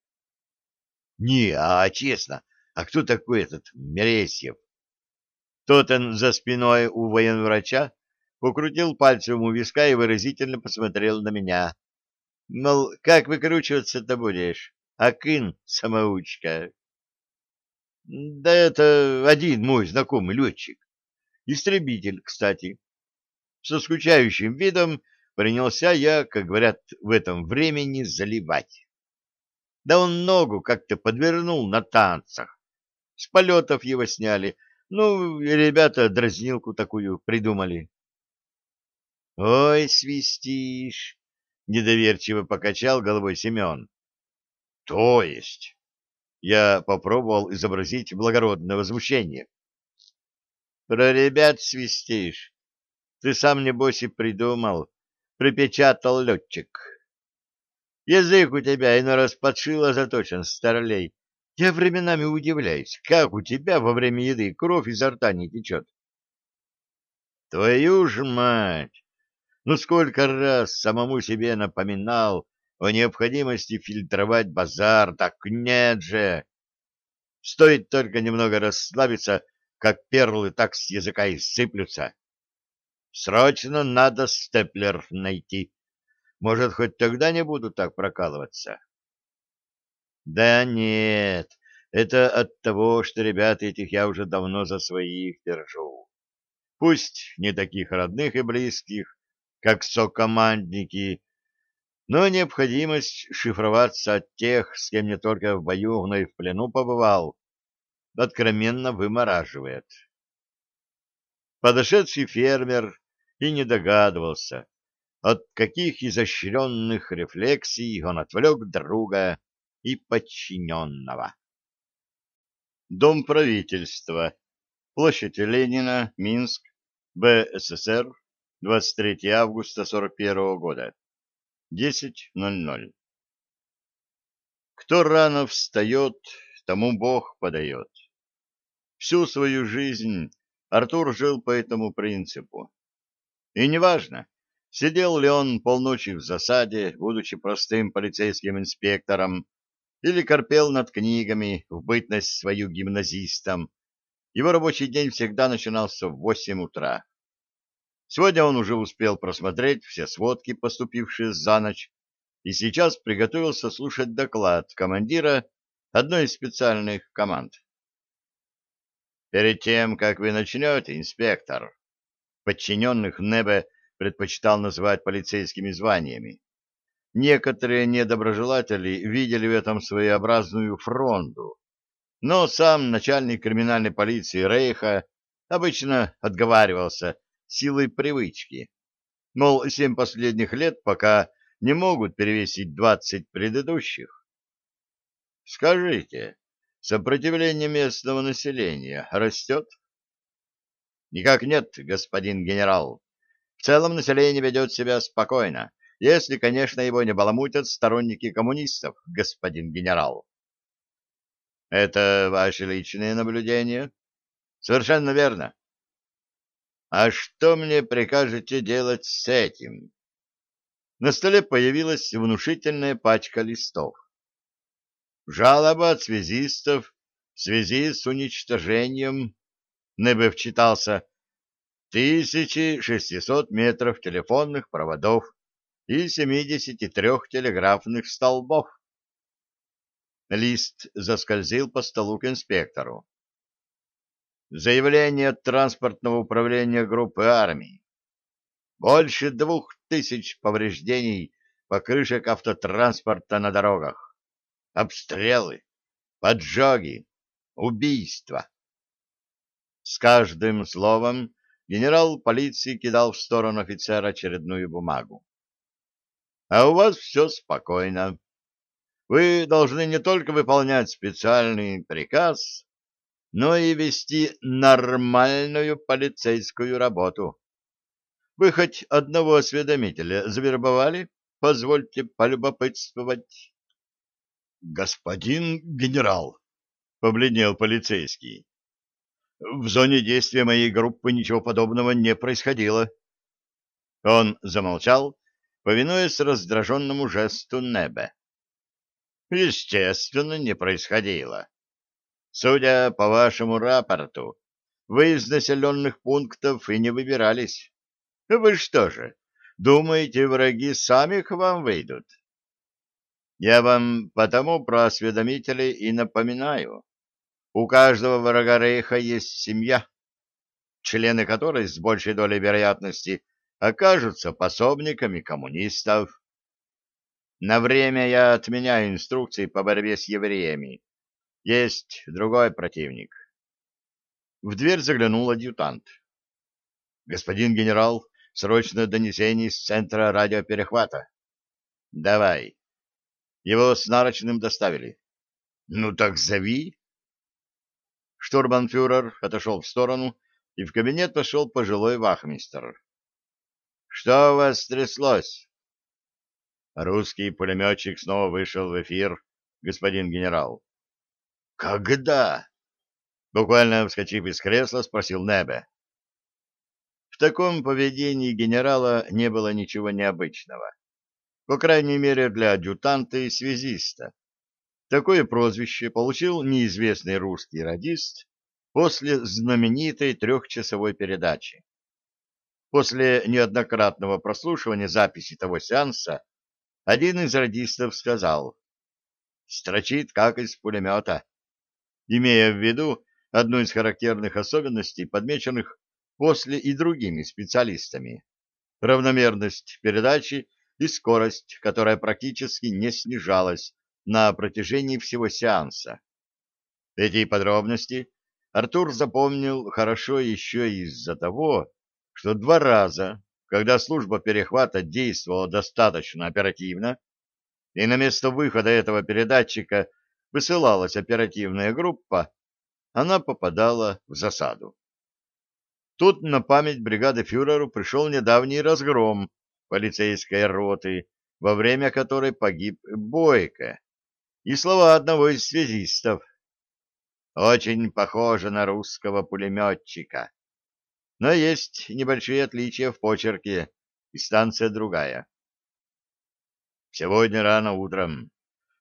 Не, а честно, а кто такой этот Мересьев? Тот он за спиной у военврача покрутил пальцем у виска и выразительно посмотрел на меня. Мол, как выкручиваться-то будешь, акын, самоучка? Да это один мой знакомый летчик. Истребитель, кстати. Со скучающим видом принялся я, как говорят в этом времени, заливать. Да он ногу как-то подвернул на танцах. С полетов его сняли. Ну, и ребята дразнилку такую придумали. — Ой, свистишь! — недоверчиво покачал головой Семен. — То есть? Я попробовал изобразить благородное возмущение. — Про ребят свистишь. Ты сам, небось, и придумал. Припечатал летчик. Язык у тебя иной раз подшило заточен, старлей. Я временами удивляюсь, как у тебя во время еды кровь изо рта не течет. Твою ж мать! Ну сколько раз самому себе напоминал о необходимости фильтровать базар, так нет же! Стоит только немного расслабиться, как перлы так с языка и сыплются. Срочно надо степлер найти. Может, хоть тогда не буду так прокалываться? Да нет, это от того, что ребят этих я уже давно за своих держу. Пусть не таких родных и близких, как сокомандники, но необходимость шифроваться от тех, с кем не только в бою, но и в плену побывал, откровенно вымораживает. Подошедший фермер и не догадывался, от каких изощренных рефлексий он отвлек друга и подчиненного. Дом правительства. Площадь Ленина, Минск, БССР, двадцать третьего августа сорок первого года, десять ноль ноль. Кто рано встает, тому Бог подает. Всю свою жизнь Артур жил по этому принципу. И неважно, сидел ли он полночи в засаде, будучи простым полицейским инспектором, или корпел над книгами в бытность свою гимназистом. Его рабочий день всегда начинался в восемь утра. Сегодня он уже успел просмотреть все сводки, поступившие за ночь, и сейчас приготовился слушать доклад командира одной из специальных команд. Перед тем, как вы начнете, инспектор, подчиненных Небе предпочитал называть полицейскими званиями. Некоторые недоброжелатели видели в этом своеобразную фронту, но сам начальник криминальной полиции Рейха обычно отговаривался силой привычки. Мол, семь последних лет пока не могут перевесить двадцать предыдущих. Скажите, сопротивление местного населения растет? Никак нет, господин генерал. В целом население ведет себя спокойно, если, конечно, его не баламутят сторонники коммунистов, господин генерал. Это ваши личные наблюдения? Совершенно верно. А что мне прикажете делать с этим? На столе появилась внушительная пачка листов. Жалоба от связистов в связи с уничтожением, Небе вчитался, тысяча шестьсот метров телефонных проводов и семидесяти трёх телеграфных столбов. Лист заскользил по столу к инспектору. Заявление от транспортного управления группы армий. Больше двух тысяч повреждений покрышек автотранспорта на дорогах. Обстрелы, поджоги, убийства. С каждым словом генерал полиции кидал в сторону офицера очередную бумагу. А у вас все спокойно. Вы должны не только выполнять специальный приказ, но и вести нормальную полицейскую работу. Вы хоть одного осведомителя завербовали? Позвольте полюбопытствовать. Господин генерал, побледнел полицейский. В зоне действия моей группы ничего подобного не происходило. Он замолчал, повинуясь раздраженному жесту Небе. Естественно, не происходило. Судя по вашему рапорту, вы из населенных пунктов и не выбирались. Вы что же, думаете, враги сами к вам выйдут? Я вам потому про осведомителей и напоминаю. У каждого врага Рейха есть семья, члены которой с большей долей вероятности окажутся пособниками коммунистов. На время я отменяю инструкции по борьбе с евреями. Есть другой противник. В дверь заглянул адъютант. Господин генерал, срочное донесение из центра радиоперехвата. Давай. Его с нарочным доставили. Ну так зови. Штурманфюрер отошел в сторону, и в кабинет вошел пожилой вахмистр. Что у вас стряслось? Русский пулеметчик снова вышел в эфир, господин генерал. Когда? Буквально вскочив из кресла, спросил Небе. В таком поведении генерала не было ничего необычного. По крайней мере, для адъютанта и связиста. Такое прозвище получил неизвестный русский радист после знаменитой трехчасовой передачи. После неоднократного прослушивания записи того сеанса один из радистов сказал «Строчит, как из пулемета», имея в виду одну из характерных особенностей, подмеченных после и другими специалистами — равномерность передачи и скорость, которая практически не снижалась на протяжении всего сеанса. Эти подробности Артур запомнил хорошо еще из-за того, что два раза, когда служба перехвата действовала достаточно оперативно, и на место выхода этого передатчика высылалась оперативная группа, она попадала в засаду. Тут на память бригады фюреру пришел недавний разгром полицейской роты, во время которой погиб Бойко, и слова одного из связистов. Очень похоже на русского пулеметчика. Но есть небольшие отличия в почерке, и станция другая. Сегодня рано утром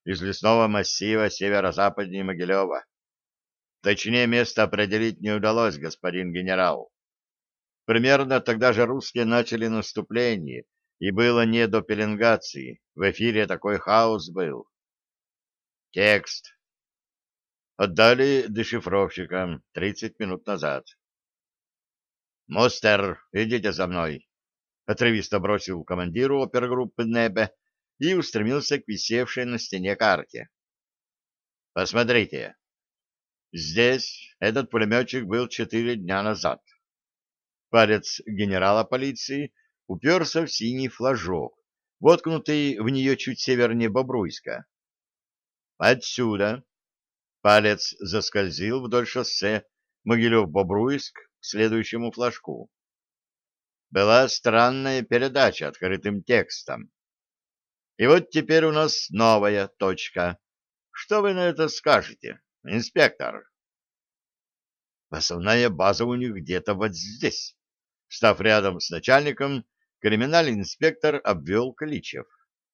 из лесного массива северо-западнее Могилева. Точнее, место определить не удалось, господин генерал. Примерно тогда же русские начали наступление, и было не до пеленгации. В эфире такой хаос был. Текст. Отдали дешифровщикам тридцать минут назад. «Мустер, идите за мной!» — отрывисто бросил командиру опергруппы Небе и устремился к висевшей на стене карте. «Посмотрите. Здесь этот пулеметчик был четыре дня назад». Палец генерала полиции уперся в синий флажок, воткнутый в нее чуть севернее Бобруйска. Отсюда палец заскользил вдоль шоссе Могилев-Бобруйск к следующему флажку. Была странная передача открытым текстом. И вот теперь у нас новая точка. Что вы на это скажете, инспектор? Основная база у них где-то вот здесь. Став рядом с начальником, криминальный инспектор обвел Кличев.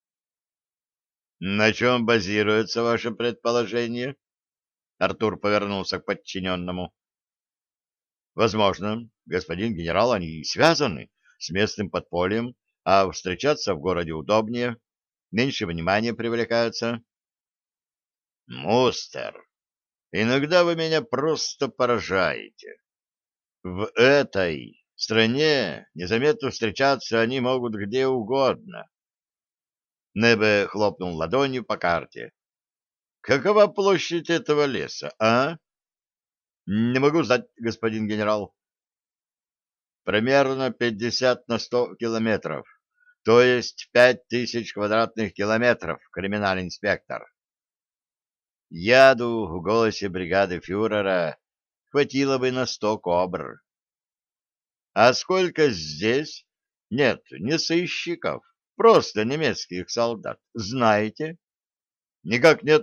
На чем базируется ваше предположение? Артур повернулся к подчиненному. Возможно, господин генерал, они связаны с местным подпольем, а встречаться в городе удобнее, меньше внимания привлекается. Мустер, иногда вы меня просто поражаете. В этой стране незаметно встречаться они могут где угодно. Небе хлопнул ладонью по карте. Какова площадь этого леса, а? Не могу знать, господин генерал. Примерно пятьдесят на сто километров, то есть пять тысяч квадратных километров, криминальный инспектор. Яду в голосе бригады фюрера хватило бы на сто кобр. А сколько здесь? Нет, не сыщиков, просто немецких солдат. Знаете? Никак нет.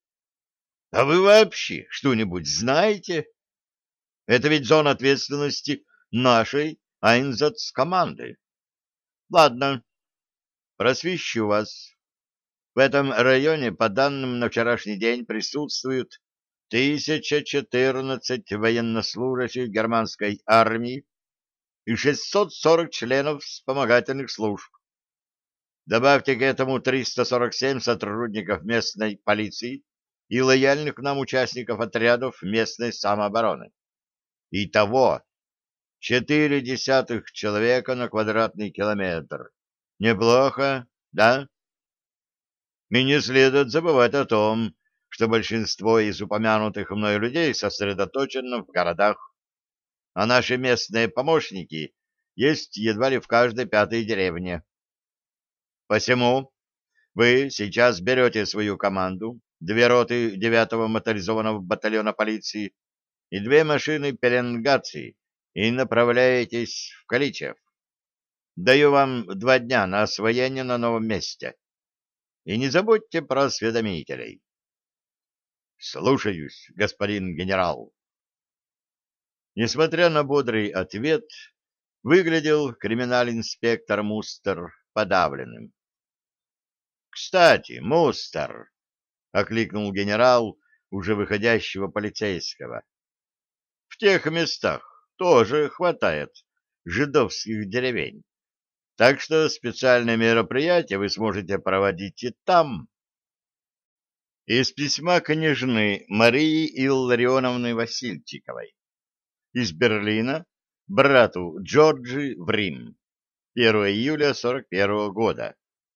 А вы вообще что-нибудь знаете? Это ведь зона ответственности нашей Айнзац-команды. Ладно, просвещу вас. В этом районе, по данным на вчерашний день, присутствуют тысяча четырнадцать военнослужащих германской армии и шестьсот сорок членов вспомогательных служб. Добавьте к этому триста сорок семь сотрудников местной полиции и лояльных нам участников отрядов местной самообороны. Итого четыре десятых человека на квадратный километр. Неплохо, да? И не следует забывать о том, что большинство из упомянутых мной людей сосредоточено в городах, а наши местные помощники есть едва ли в каждой пятой деревне. Посему вы сейчас берете свою команду, две роты девятого моторизованного батальона полиции и две машины пеленгации и направляетесь в Каличев. Даю вам два дня на освоение на новом месте. И не забудьте про осведомителей. Слушаюсь, господин генерал. Несмотря на бодрый ответ, выглядел криминал-инспектор Мустер подавленным. «Кстати, Мустер!» — окликнул генерал уже выходящего полицейского. «В тех местах тоже хватает жидовских деревень, так что специальные мероприятия вы сможете проводить и там». Из письма княжны Марии Илларионовны Васильчиковой. Из Берлина брату Джорджи в Рим. первого июля сорок первого года.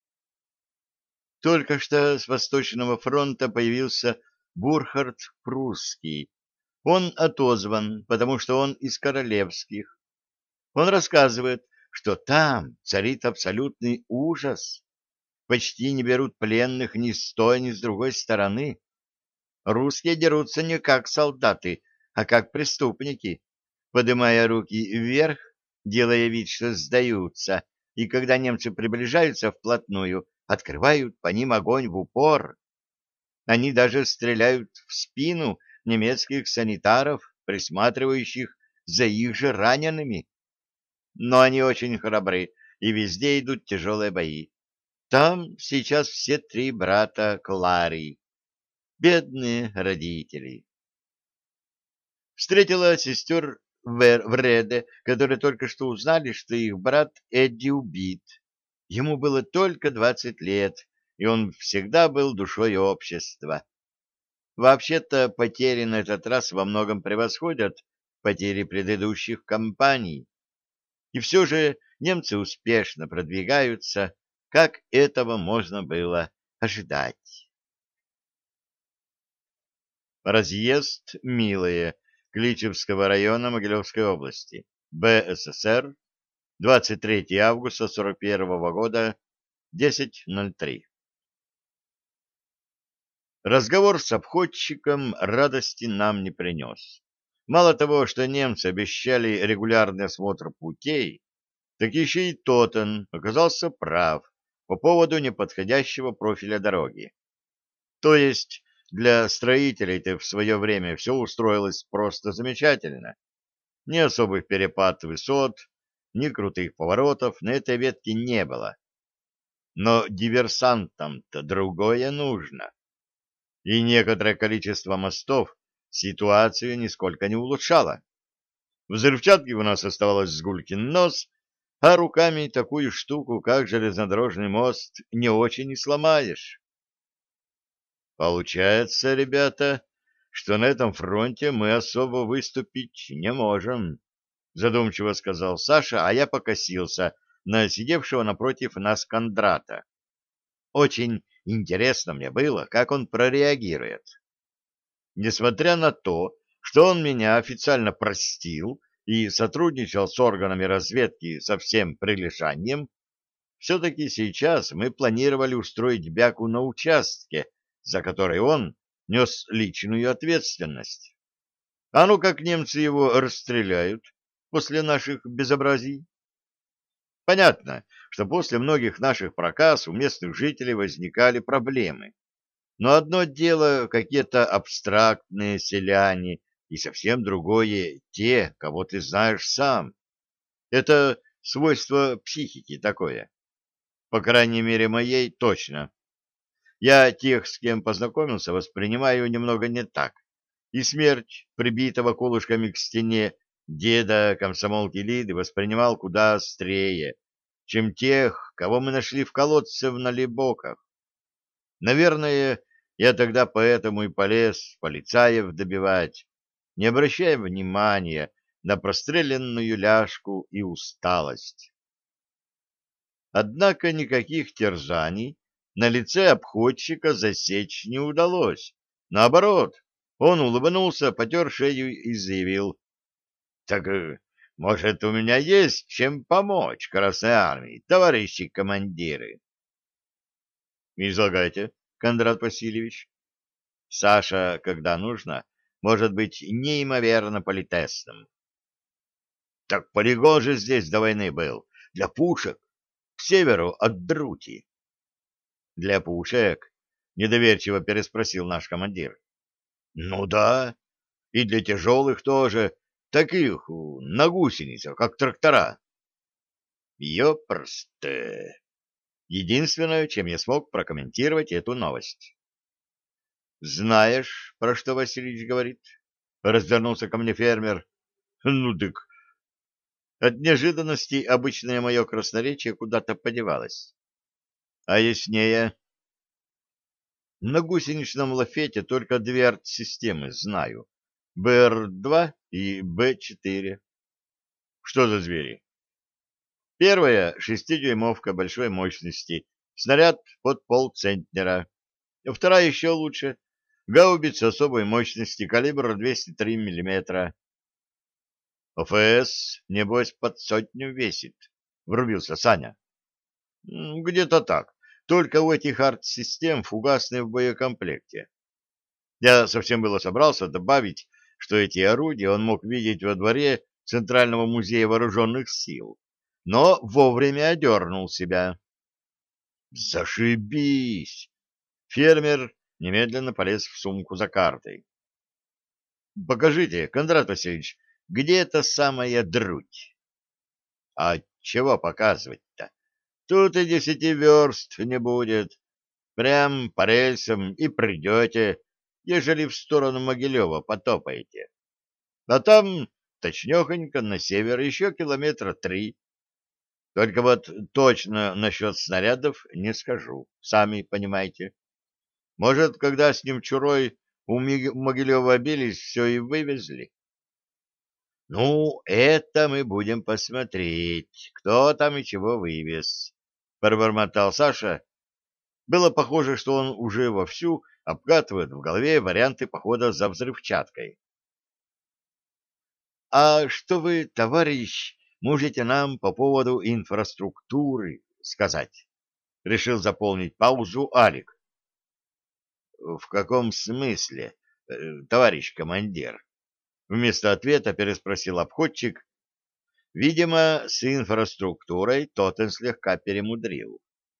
Только что с Восточного фронта появился Бурхард Прусский. Он отозван, потому что он из королевских. Он рассказывает, что там царит абсолютный ужас. Почти не берут пленных ни с той, ни с другой стороны. Русские дерутся не как солдаты, а как преступники, поднимая руки вверх, делая вид, что сдаются, и когда немцы приближаются вплотную, открывают по ним огонь в упор. Они даже стреляют в спину немецких санитаров, присматривающих за их же ранеными. Но они очень храбры, и везде идут тяжелые бои. Там сейчас все три брата Клари, бедные родители. Встретила сестер Вер- Вреде, которые только что узнали, что их брат Эдди убит. Ему было только двадцать лет, и он всегда был душой общества. Вообще-то потери на этот раз во многом превосходят потери предыдущих кампаний. И все же немцы успешно продвигаются, как этого можно было ожидать. Разъезд Милое Кличевского района Могилевской области. БССР. двадцать третьего августа сорок первого года. десять ноль три. Разговор с обходчиком радости нам не принес. Мало того, что немцы обещали регулярный осмотр путей, так еще и Тоттен оказался прав по поводу неподходящего профиля дороги. То есть для строителей-то в свое время все устроилось просто замечательно. Ни особых перепад высот, ни крутых поворотов на этой ветке не было. Но диверсантам-то другое нужно. И некоторое количество мостов ситуацию нисколько не улучшало. Взрывчатки у нас оставалось с гулькин нос, а руками такую штуку, как железнодорожный мост, не очень и сломаешь. Получается, ребята, что на этом фронте мы особо выступить не можем, задумчиво сказал Саша, а я покосился на сидевшего напротив нас Кондрата. Очень интересно мне было, как он прореагирует. Несмотря на то, что он меня официально простил и сотрудничал с органами разведки со всем прилежанием, все-таки сейчас мы планировали устроить бяку на участке, за который он нес личную ответственность. А ну как немцы его расстреляют после наших безобразий? Понятно, что после многих наших проказ у местных жителей возникали проблемы. Но одно дело какие-то абстрактные селяне, и совсем другое те, кого ты знаешь сам. Это свойство психики такое. По крайней мере, моей точно. Я тех, с кем познакомился, воспринимаю немного не так. И смерть прибитого колышками к стене деда комсомолки Лиды воспринимал куда острее, чем тех, кого мы нашли в колодце в Налибоках. Наверное, я тогда поэтому и полез полицаев добивать, не обращая внимания на простреленную ляжку и усталость. Однако никаких терзаний на лице обходчика засечь не удалось. Наоборот, он улыбнулся, потер шею и заявил: «Так, э, может, у меня есть чем помочь Красной Армии, товарищи командиры?» «Излагайте, Кондрат Васильевич». Саша, когда нужно, может быть неимоверно политесным. «Так полигон же здесь до войны был, для пушек, к северу от Друти». «Для пушек?» — недоверчиво переспросил наш командир. «Ну да, и для тяжелых тоже, таких, у, на гусеницах, как трактора». Ёпрст. Единственное, чем я смог прокомментировать эту новость. «Знаешь, про что Васильевич говорит?» — развернулся ко мне фермер. «Ну так...» От неожиданности обычное мое красноречие куда-то подевалось. «А яснее?» «На гусеничном лафете только две арт-системы знаю. Бэ Эр два и Бэ четыре». «Что за звери?» «Первая — шестидюймовка большой мощности, снаряд под полцентнера. Вторая еще лучше. Гаубица особой мощности, калибр двести три миллиметра. О Ф С, небось, под сотню весит», — врубился Саня. «М, «Где-то так. Только у этих арт-систем фугасные в боекомплекте». Я совсем было собрался добавить, что эти орудия он мог видеть во дворе Центрального музея вооруженных сил, но вовремя одернул себя. «Зашибись!» Фермер немедленно полез в сумку за картой. «Покажите, Кондрат Васильевич, где эта самая Друдь?» «А чего показывать-то? Тут и десяти верст не будет. Прям по рельсам и придете, ежели в сторону Могилева потопаете. А там точнёхонько на север еще километра три. Только вот точно насчет снарядов не скажу, сами понимаете. Может, когда с ним Чурой у Миг- Могилева бились, все и вывезли. — Ну, это мы будем посмотреть, кто там и чего вывез, — пробормотал Саша. Было похоже, что он уже вовсю обкатывает в голове варианты похода за взрывчаткой. — А что вы, товарищ, можете нам по поводу инфраструктуры сказать? — решил заполнить паузу Алик. — В каком смысле, э, товарищ командир? — вместо ответа переспросил обходчик. Видимо, с инфраструктурой Тотен слегка перемудрил.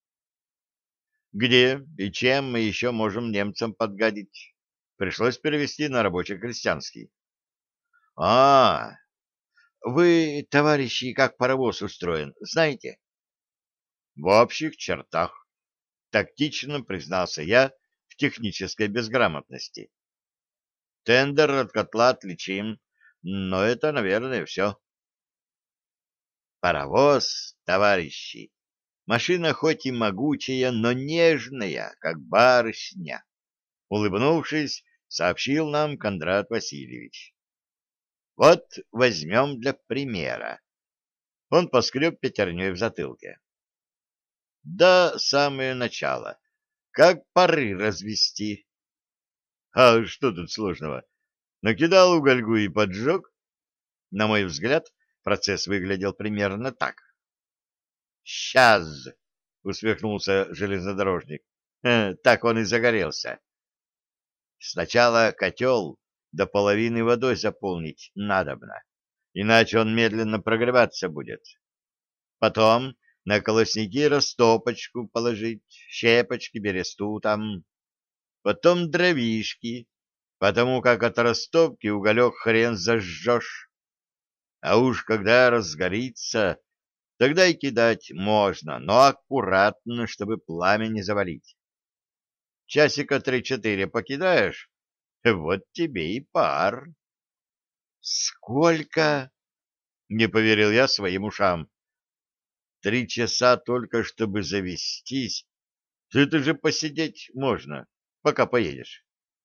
Где и чем мы еще можем немцам подгадить? Пришлось перевести на рабочий-крестьянский. — А, вы, товарищи, как паровоз устроен, знаете? — В общих чертах, — тактично признался я в технической безграмотности. Тендер от котла отличим, но это, наверное, все. — Паровоз, товарищи, машина хоть и могучая, но нежная, как барышня, — улыбнувшись, сообщил нам Кондрат Васильевич. Вот возьмем для примера. Он поскреб пятерней в затылке. Да, самое начало. Как пары развести? А что тут сложного? Накидал угольгу и поджег. На мой взгляд, процесс выглядел примерно так. «Сейчас!» — усмехнулся железнодорожник. «Э, так он и загорелся. Сначала котел до половины водой заполнить надобно, иначе он медленно прогреваться будет. Потом на колосники растопочку положить, щепочки, бересту там. Потом дровишки, потому как от растопки уголек хрен зажжешь. А уж когда разгорится, тогда и кидать можно, но аккуратно, чтобы пламя не завалить. Часика три-четыре покидаешь, вот тебе и пар. Сколько? Не поверил я своим ушам. Три часа только, чтобы завестись. Это же посидеть можно, пока поедешь.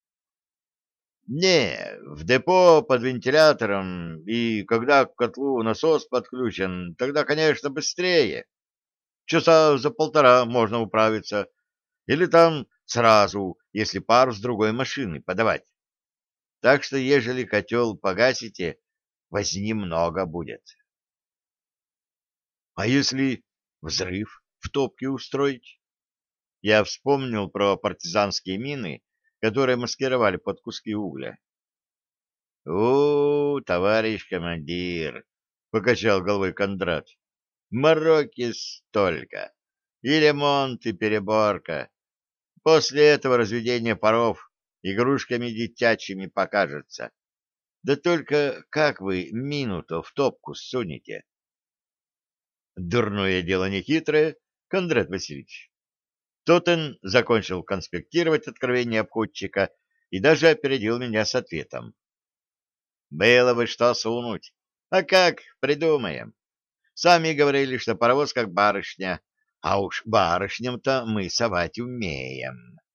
Не, в депо под вентилятором, и когда к котлу насос подключен, тогда, конечно, быстрее. Часа за полтора можно управиться. Или там сразу, если пару с другой машины подавать. Так что, ежели котел погасите, возни много будет. А если взрыв в топке устроить? Я вспомнил про партизанские мины, которые маскировали под куски угля. — У, товарищ командир, — покачал головой Кондрат, — мороки столько. И ремонт, и переборка. После этого разведение паров игрушками детячими покажется. Да только как вы мину-то в топку сунете? Дурное дело нехитрое, Кондрат Васильевич. Тотен закончил конспектировать откровение обходчика и даже опередил меня с ответом. Было бы что сунуть. А как, придумаем. Сами говорили, что паровоз как барышня, а уж барышням-то мы совать умеем.